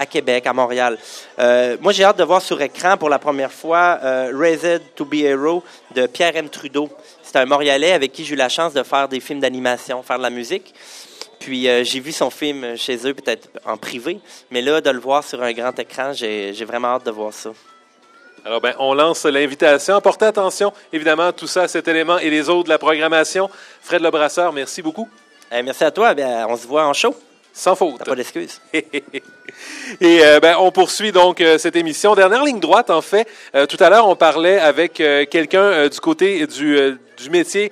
à Montréal. Moi, j'ai hâte de voir sur écran pour la première fois Raised to be Hero de Pierre M. Trudeau. C'est un Montréalais avec qui j'ai eu la chance de faire des films d'animation, faire de la musique. Puis j'ai vu son film chez eux, peut-être en privé, mais là, de le voir sur un grand écran, j'ai vraiment hâte de voir ça. Alors, on lance l'invitation. Portez attention, évidemment, à tout ça, cet élément et les autres de la programmation. Fred Lebrasseur, merci beaucoup. Merci à toi. Bien, on se voit en show. Sans faute. T'as pas d'excuses. Et on poursuit donc cette émission. Dernière ligne droite, en fait. Tout à l'heure, on parlait avec quelqu'un du côté du métier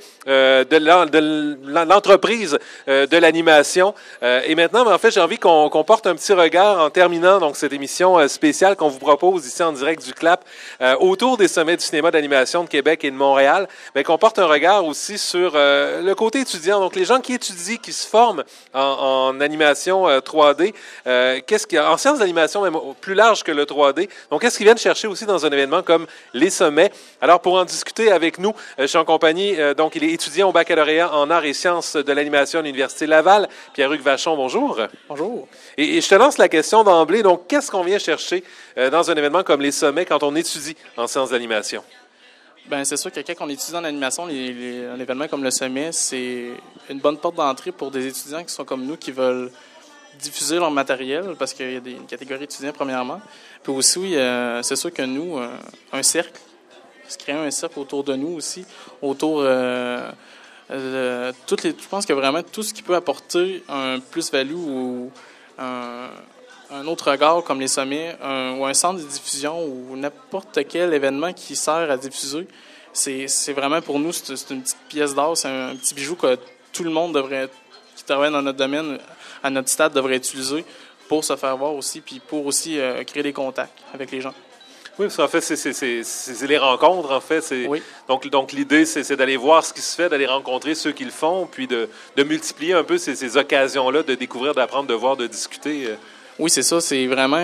de l'entreprise de l'animation. Et maintenant, en fait, j'ai envie qu'on porte un petit regard en terminant donc cette émission spéciale qu'on vous propose ici en direct du CLAP autour des sommets du cinéma d'animation de Québec et de Montréal. Qu'on porte un regard aussi sur le côté étudiant. Donc, les gens qui étudient, qui se forment en animation 3D, en sciences d'animation même plus large que le 3D. Donc, qu'est-ce qu'ils viennent chercher aussi dans un événement comme les sommets? Alors, pour en discuter avec nous, je suis en compagnie donc, il est étudiant au baccalauréat en arts et sciences de l'animation à l'Université Laval. Pierre-Hugues Vachon, bonjour. Bonjour. Et je te lance la question d'emblée. Donc, qu'est-ce qu'on vient chercher dans un événement comme les sommets quand on étudie en sciences d'animation? Bien, c'est sûr que quand on étudie en animation, un événement comme le sommet, c'est une bonne porte d'entrée pour des étudiants qui sont comme nous, qui veulent diffuser leur matériel, parce qu'il y a une catégorie étudiants, premièrement. Puis aussi, oui, c'est sûr que nous, un cercle, se créer un cercle autour de nous aussi, autour je pense que vraiment tout ce qui peut apporter un plus-value ou un autre regard comme les sommets, ou un centre de diffusion ou n'importe quel événement qui sert à diffuser, c'est vraiment pour nous, c'est une petite pièce d'or, c'est un petit bijou que tout le monde qui travaille dans notre domaine, à notre stade, devrait utiliser pour se faire voir aussi, puis pour aussi créer des contacts avec les gens. Oui, parce qu'en fait, c'est les rencontres, en fait. Oui. Donc l'idée, c'est d'aller voir ce qui se fait, d'aller rencontrer ceux qui le font, puis de multiplier un peu ces occasions-là, de découvrir, d'apprendre, de voir, de discuter. Oui, c'est ça. C'est vraiment...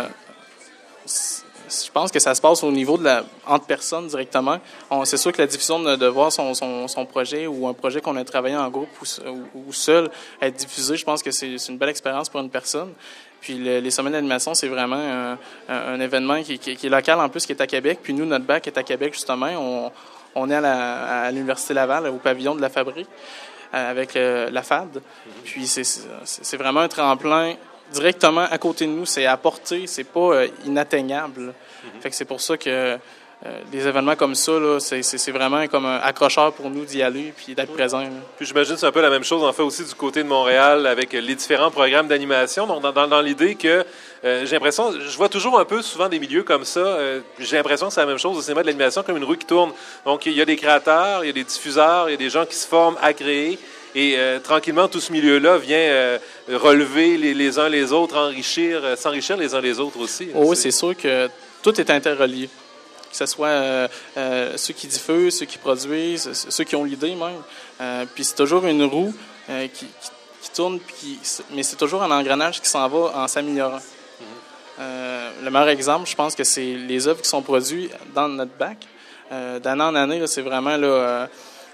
je pense que ça se passe au niveau entre personnes directement. C'est sûr que la diffusion de voir son projet ou un projet qu'on a travaillé en groupe ou seul être diffusé, je pense que c'est une belle expérience pour une personne. Puis les sommets d'animation, c'est vraiment un événement qui est local en plus, qui est à Québec. Puis nous, notre bac est à Québec, justement. On est à l'Université Laval, au pavillon de la Fabrique, avec la FAD. Puis c'est vraiment un tremplin directement à côté de nous. C'est à portée, c'est pas inatteignable. Fait que c'est pour ça que des événements comme ça, là, c'est vraiment comme un accrocheur pour nous d'y aller puis d'être présent. Là. Puis j'imagine que c'est un peu la même chose en fait aussi du côté de Montréal avec les différents programmes d'animation. Donc dans l'idée que j'ai l'impression, je vois toujours un peu souvent des milieux comme ça. J'ai l'impression que c'est la même chose au cinéma de l'animation, comme une roue qui tourne. Donc il y a des créateurs, il y a des diffuseurs, il y a des gens qui se forment à créer. Et tranquillement, tout ce milieu-là vient relever les uns les autres, s'enrichir les uns les autres aussi. Oui, c'est sûr que tout est interrelié. Que ce soit ceux qui diffusent, ceux qui produisent, ceux qui ont l'idée même. Puis c'est toujours une roue qui tourne, mais c'est toujours un engrenage qui s'en va en s'améliorant. Le meilleur exemple, je pense que c'est les œuvres qui sont produites dans notre bac. D'année en année, là, c'est vraiment... là,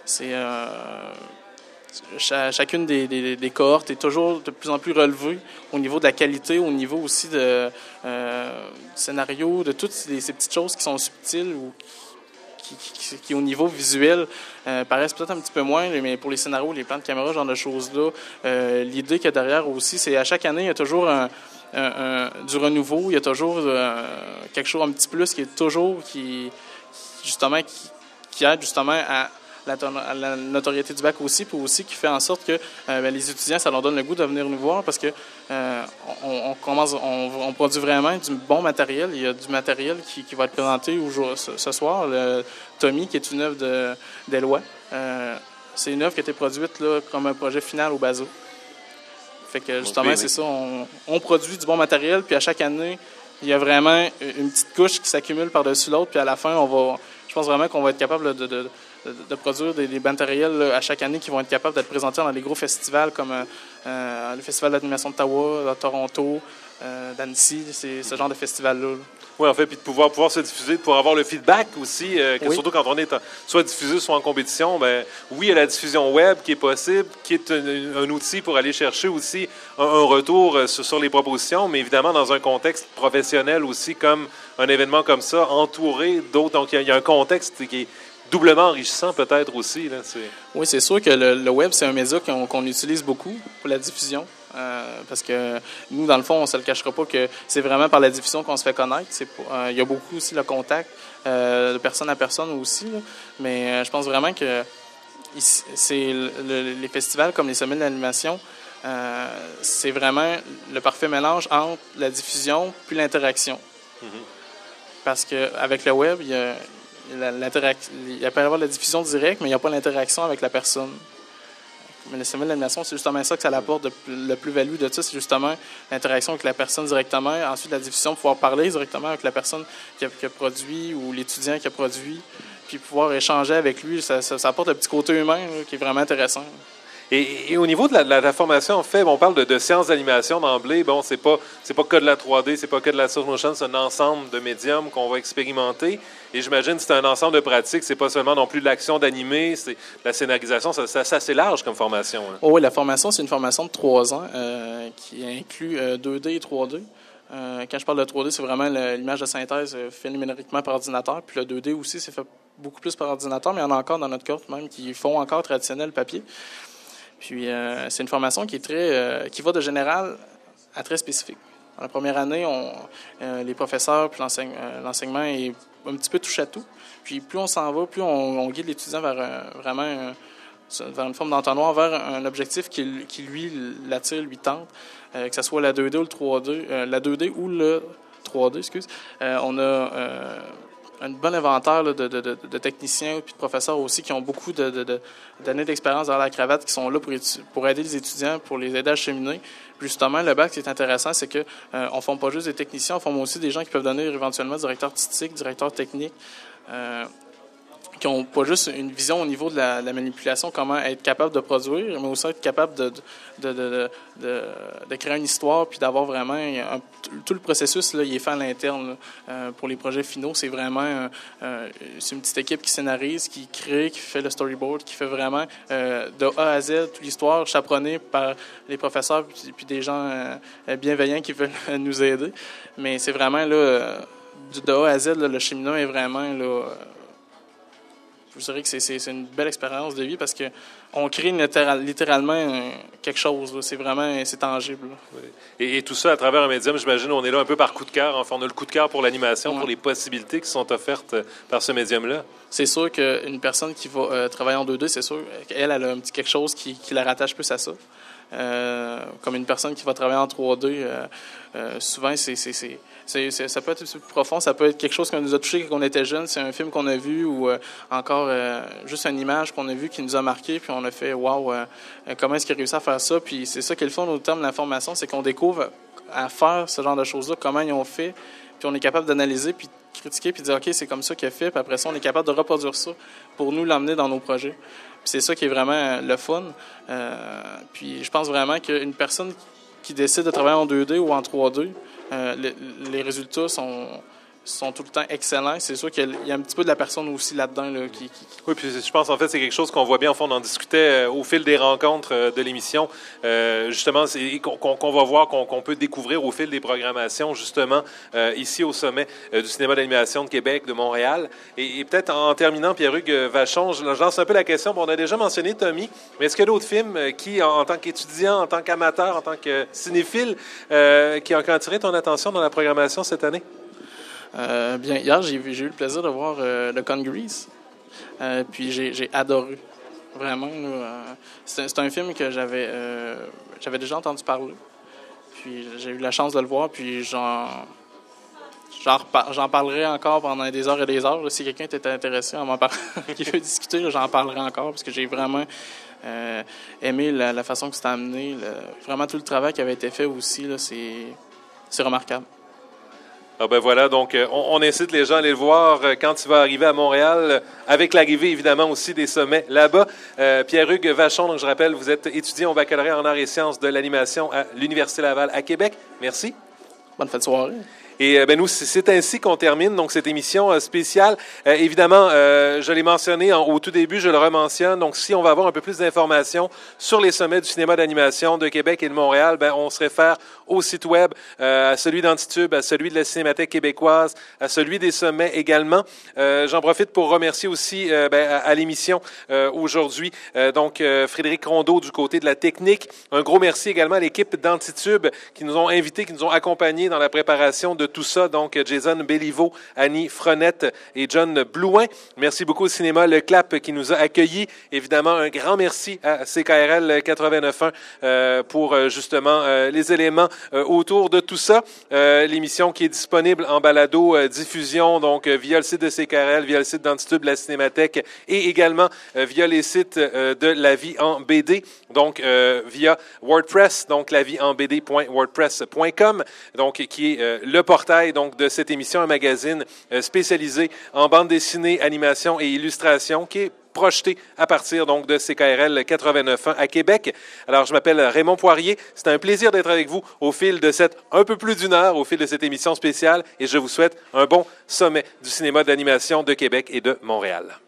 chacune des cohortes est toujours de plus en plus relevée au niveau de la qualité, au niveau aussi du scénario, de toutes ces petites choses qui sont subtiles ou qui au niveau visuel, paraissent peut-être un petit peu moins, mais pour les scénarios, les plans de caméra, ce genre de choses-là, l'idée qu'il y a derrière aussi, c'est à chaque année, il y a toujours du renouveau, il y a toujours quelque chose, un petit plus qui est toujours, qui aide justement à la notoriété du bac aussi, puis aussi qui fait en sorte que les étudiants, ça leur donne le goût de venir nous voir parce que on produit vraiment du bon matériel. Il y a du matériel qui va être présenté ce soir. Le Tommy, qui est une œuvre d'Éloi. C'est une œuvre qui a été produite là, comme un projet final au Bazo. Fait que justement, c'est ça. On produit du bon matériel, puis à chaque année, il y a vraiment une petite couche qui s'accumule par-dessus l'autre, puis à la fin, je pense vraiment qu'on va être capable de produire des matériels là, à chaque année qui vont être capables d'être présentés dans des gros festivals comme le Festival d'animation d'Ottawa, de Toronto, d'Annecy, c'est ce genre de festival-là. Oui, en fait, puis de pouvoir se diffuser, de pouvoir avoir le feedback aussi, oui. Surtout quand on est soit diffusé, soit en compétition, oui, il y a la diffusion web qui est possible, qui est un outil pour aller chercher aussi un retour sur les propositions, mais évidemment dans un contexte professionnel aussi, comme un événement comme ça, entouré d'autres. Donc, il y a un contexte qui est doublement enrichissant peut-être aussi. Là, Oui, c'est sûr que le web, c'est un média qu'on utilise beaucoup pour la diffusion. Parce que nous, dans le fond, on ne se le cachera pas que c'est vraiment par la diffusion qu'on se fait connaître. Il y a beaucoup aussi le contact de personne à personne aussi. Là. Mais je pense vraiment que les festivals comme les sommets de l'animation, c'est vraiment le parfait mélange entre la diffusion puis l'interaction. Mm-hmm. Parce qu'avec le web, il peut y avoir la diffusion directe, mais il n'y a pas l'interaction avec la personne. Mais le sommet de l'animation, c'est justement ça que ça apporte le plus-value de ça, c'est justement l'interaction avec la personne directement. Ensuite, la diffusion, pouvoir parler directement avec la personne qui a produit ou l'étudiant qui a produit, puis pouvoir échanger avec lui. Ça apporte un petit côté humain là, qui est vraiment intéressant. Et au niveau de la formation, en fait, on parle de sciences d'animation d'emblée. Bon, c'est pas que de la 3D, c'est pas que de la stop motion, c'est un ensemble de médiums qu'on va expérimenter. Et j'imagine que c'est un ensemble de pratiques. C'est pas seulement non plus de l'action d'animer, c'est la scénarisation. C'est assez large comme formation. Hein. Oh, oui, la formation, c'est une formation de 3 ans qui inclut 2D et 3D. Quand je parle de 3D, c'est vraiment l'image de synthèse fait numériquement par ordinateur. Puis le 2D aussi, c'est fait beaucoup plus par ordinateur, mais il y en a encore dans notre cohorte même qui font encore traditionnel papier. Puis c'est une formation qui est qui va de général très spécifique. Dans la première année, les professeurs puis l'enseignement est un petit peu touche à tout. Puis plus on s'en va, plus on guide l'étudiant vers vers une forme d'entonnoir, vers un objectif qui lui l'attire, lui tente, que ce soit la 2D ou le 3D, la 2D ou le 3D, excuse. On a un bon inventaire là, de techniciens et de professeurs aussi qui ont beaucoup d'années d'expérience dans la cravate, qui sont là pour aider les étudiants, pour les aider à cheminer. Puis justement, le bac, ce qui est intéressant, c'est que on ne forme pas juste des techniciens, on forme aussi des gens qui peuvent devenir éventuellement directeur artistique, directeur technique, qui n'ont pas juste une vision au niveau de la manipulation, comment être capable de produire, mais aussi être capable de créer une histoire, puis d'avoir vraiment tout le processus, là, il est fait à l'interne. Pour les projets finaux, c'est vraiment c'est une petite équipe qui scénarise, qui crée, qui fait le storyboard, qui fait vraiment de A à Z toute l'histoire, chaperonnée par les professeurs, puis des gens bienveillants qui veulent nous aider. Mais c'est vraiment là, de A à Z, là, le cheminement est vraiment là. Je dirais que c'est une belle expérience de vie parce que on crée littéralement quelque chose. C'est vraiment tangible. Oui. Et tout ça à travers un médium, j'imagine, on est là un peu par coup de cœur. Enfin, on a le coup de cœur pour l'animation, pour les possibilités qui sont offertes par ce médium-là. C'est sûr qu'une personne qui va travailler en 2D, c'est sûr qu'elle a un petit quelque chose qui la rattache plus à ça. Comme une personne qui va travailler en 3D, souvent, ça peut être plus profond, ça peut être quelque chose qui nous a touché quand on était jeune, c'est un film qu'on a vu ou encore juste une image qu'on a vue qui nous a marqué, puis on a fait « wow, comment est-ce qu'il a réussi à faire ça? » Puis c'est ça qui est le fun au terme de l'information, c'est qu'on découvre à faire ce genre de choses-là, comment ils ont fait, puis on est capable d'analyser, puis de critiquer, puis de dire « OK, c'est comme ça qu'il a fait », puis après ça, on est capable de reproduire ça pour nous l'emmener dans nos projets. Puis c'est ça qui est vraiment le fun. Puis je pense vraiment qu'une personne qui décide de travailler en 2D ou en 3D, les résultats sont tout le temps excellents. C'est sûr qu'il y a un petit peu de la personne aussi là-dedans. Là, Oui, puis je pense en fait c'est quelque chose qu'on voit bien, au fond, on en discutait au fil des rencontres de l'émission, justement, qu'on va voir, qu'on peut découvrir au fil des programmations, justement, ici au sommet du cinéma d'animation de Québec, de Montréal. Et peut-être en terminant, Pierre-Hugues Vachon, je lance un peu la question. Bon, on a déjà mentionné Tommy, mais est-ce qu'il y a d'autres films qui, en tant qu'étudiant, en tant qu'amateur, en tant que cinéphile, qui ont attiré ton attention dans la programmation cette année? Bien, hier, j'ai eu le plaisir de voir le Congress. Puis j'ai adoré. Vraiment. C'est un film que j'avais déjà entendu parler. Puis j'ai eu la chance de le voir. Puis j'en parlerai encore pendant des heures et des heures. Là, si quelqu'un était intéressé à m'en parler, qui veut discuter, là, j'en parlerai encore. Parce que j'ai vraiment aimé la façon que c'était amené. Vraiment tout le travail qui avait été fait aussi. Là, c'est remarquable. Ah ben voilà, donc on incite les gens à aller le voir quand il va arriver à Montréal, avec l'arrivée évidemment aussi des sommets là-bas. Pierre-Hugues Vachon, donc je rappelle, vous êtes étudiant au baccalauréat en arts et sciences de l'animation à l'Université Laval à Québec. Merci. Bonne fête de soirée. Et nous, c'est ainsi qu'on termine donc cette émission spéciale. Évidemment, je l'ai mentionné au tout début, je le rementionne. Donc, si on va avoir un peu plus d'informations sur les sommets du cinéma d'animation de Québec et de Montréal, on se réfère au site web, à celui d'Antitube, à celui de la Cinémathèque québécoise, à celui des sommets également. J'en profite pour remercier aussi à l'émission aujourd'hui, donc Frédéric Rondeau du côté de la technique. Un gros merci également à l'équipe d'Antitube qui nous ont invités, qui nous ont accompagnés dans la préparation de tout ça. Donc, Jason Béliveau, Annie Frenette et John Blouin. Merci beaucoup au cinéma Le Clap qui nous a accueillis. Évidemment, un grand merci à CKRL 89.1 pour justement les éléments autour de tout ça. L'émission qui est disponible en balado diffusion, donc via le site de CKRL, via le site d'Antitube, la Cinémathèque et également via les sites de La Vie en BD, donc via WordPress, donc laviehenbd.wordpress.com, donc qui est le portail donc de cette émission, un magazine spécialisé en bande dessinée, animation et illustration qui est projeté à partir donc de CKRL 89.1 à Québec. Alors, je m'appelle Raymond Poirier. C'est un plaisir d'être avec vous au fil de cette un peu plus d'une heure, au fil de cette émission spéciale, et je vous souhaite un bon sommet du cinéma d'animation de Québec et de Montréal.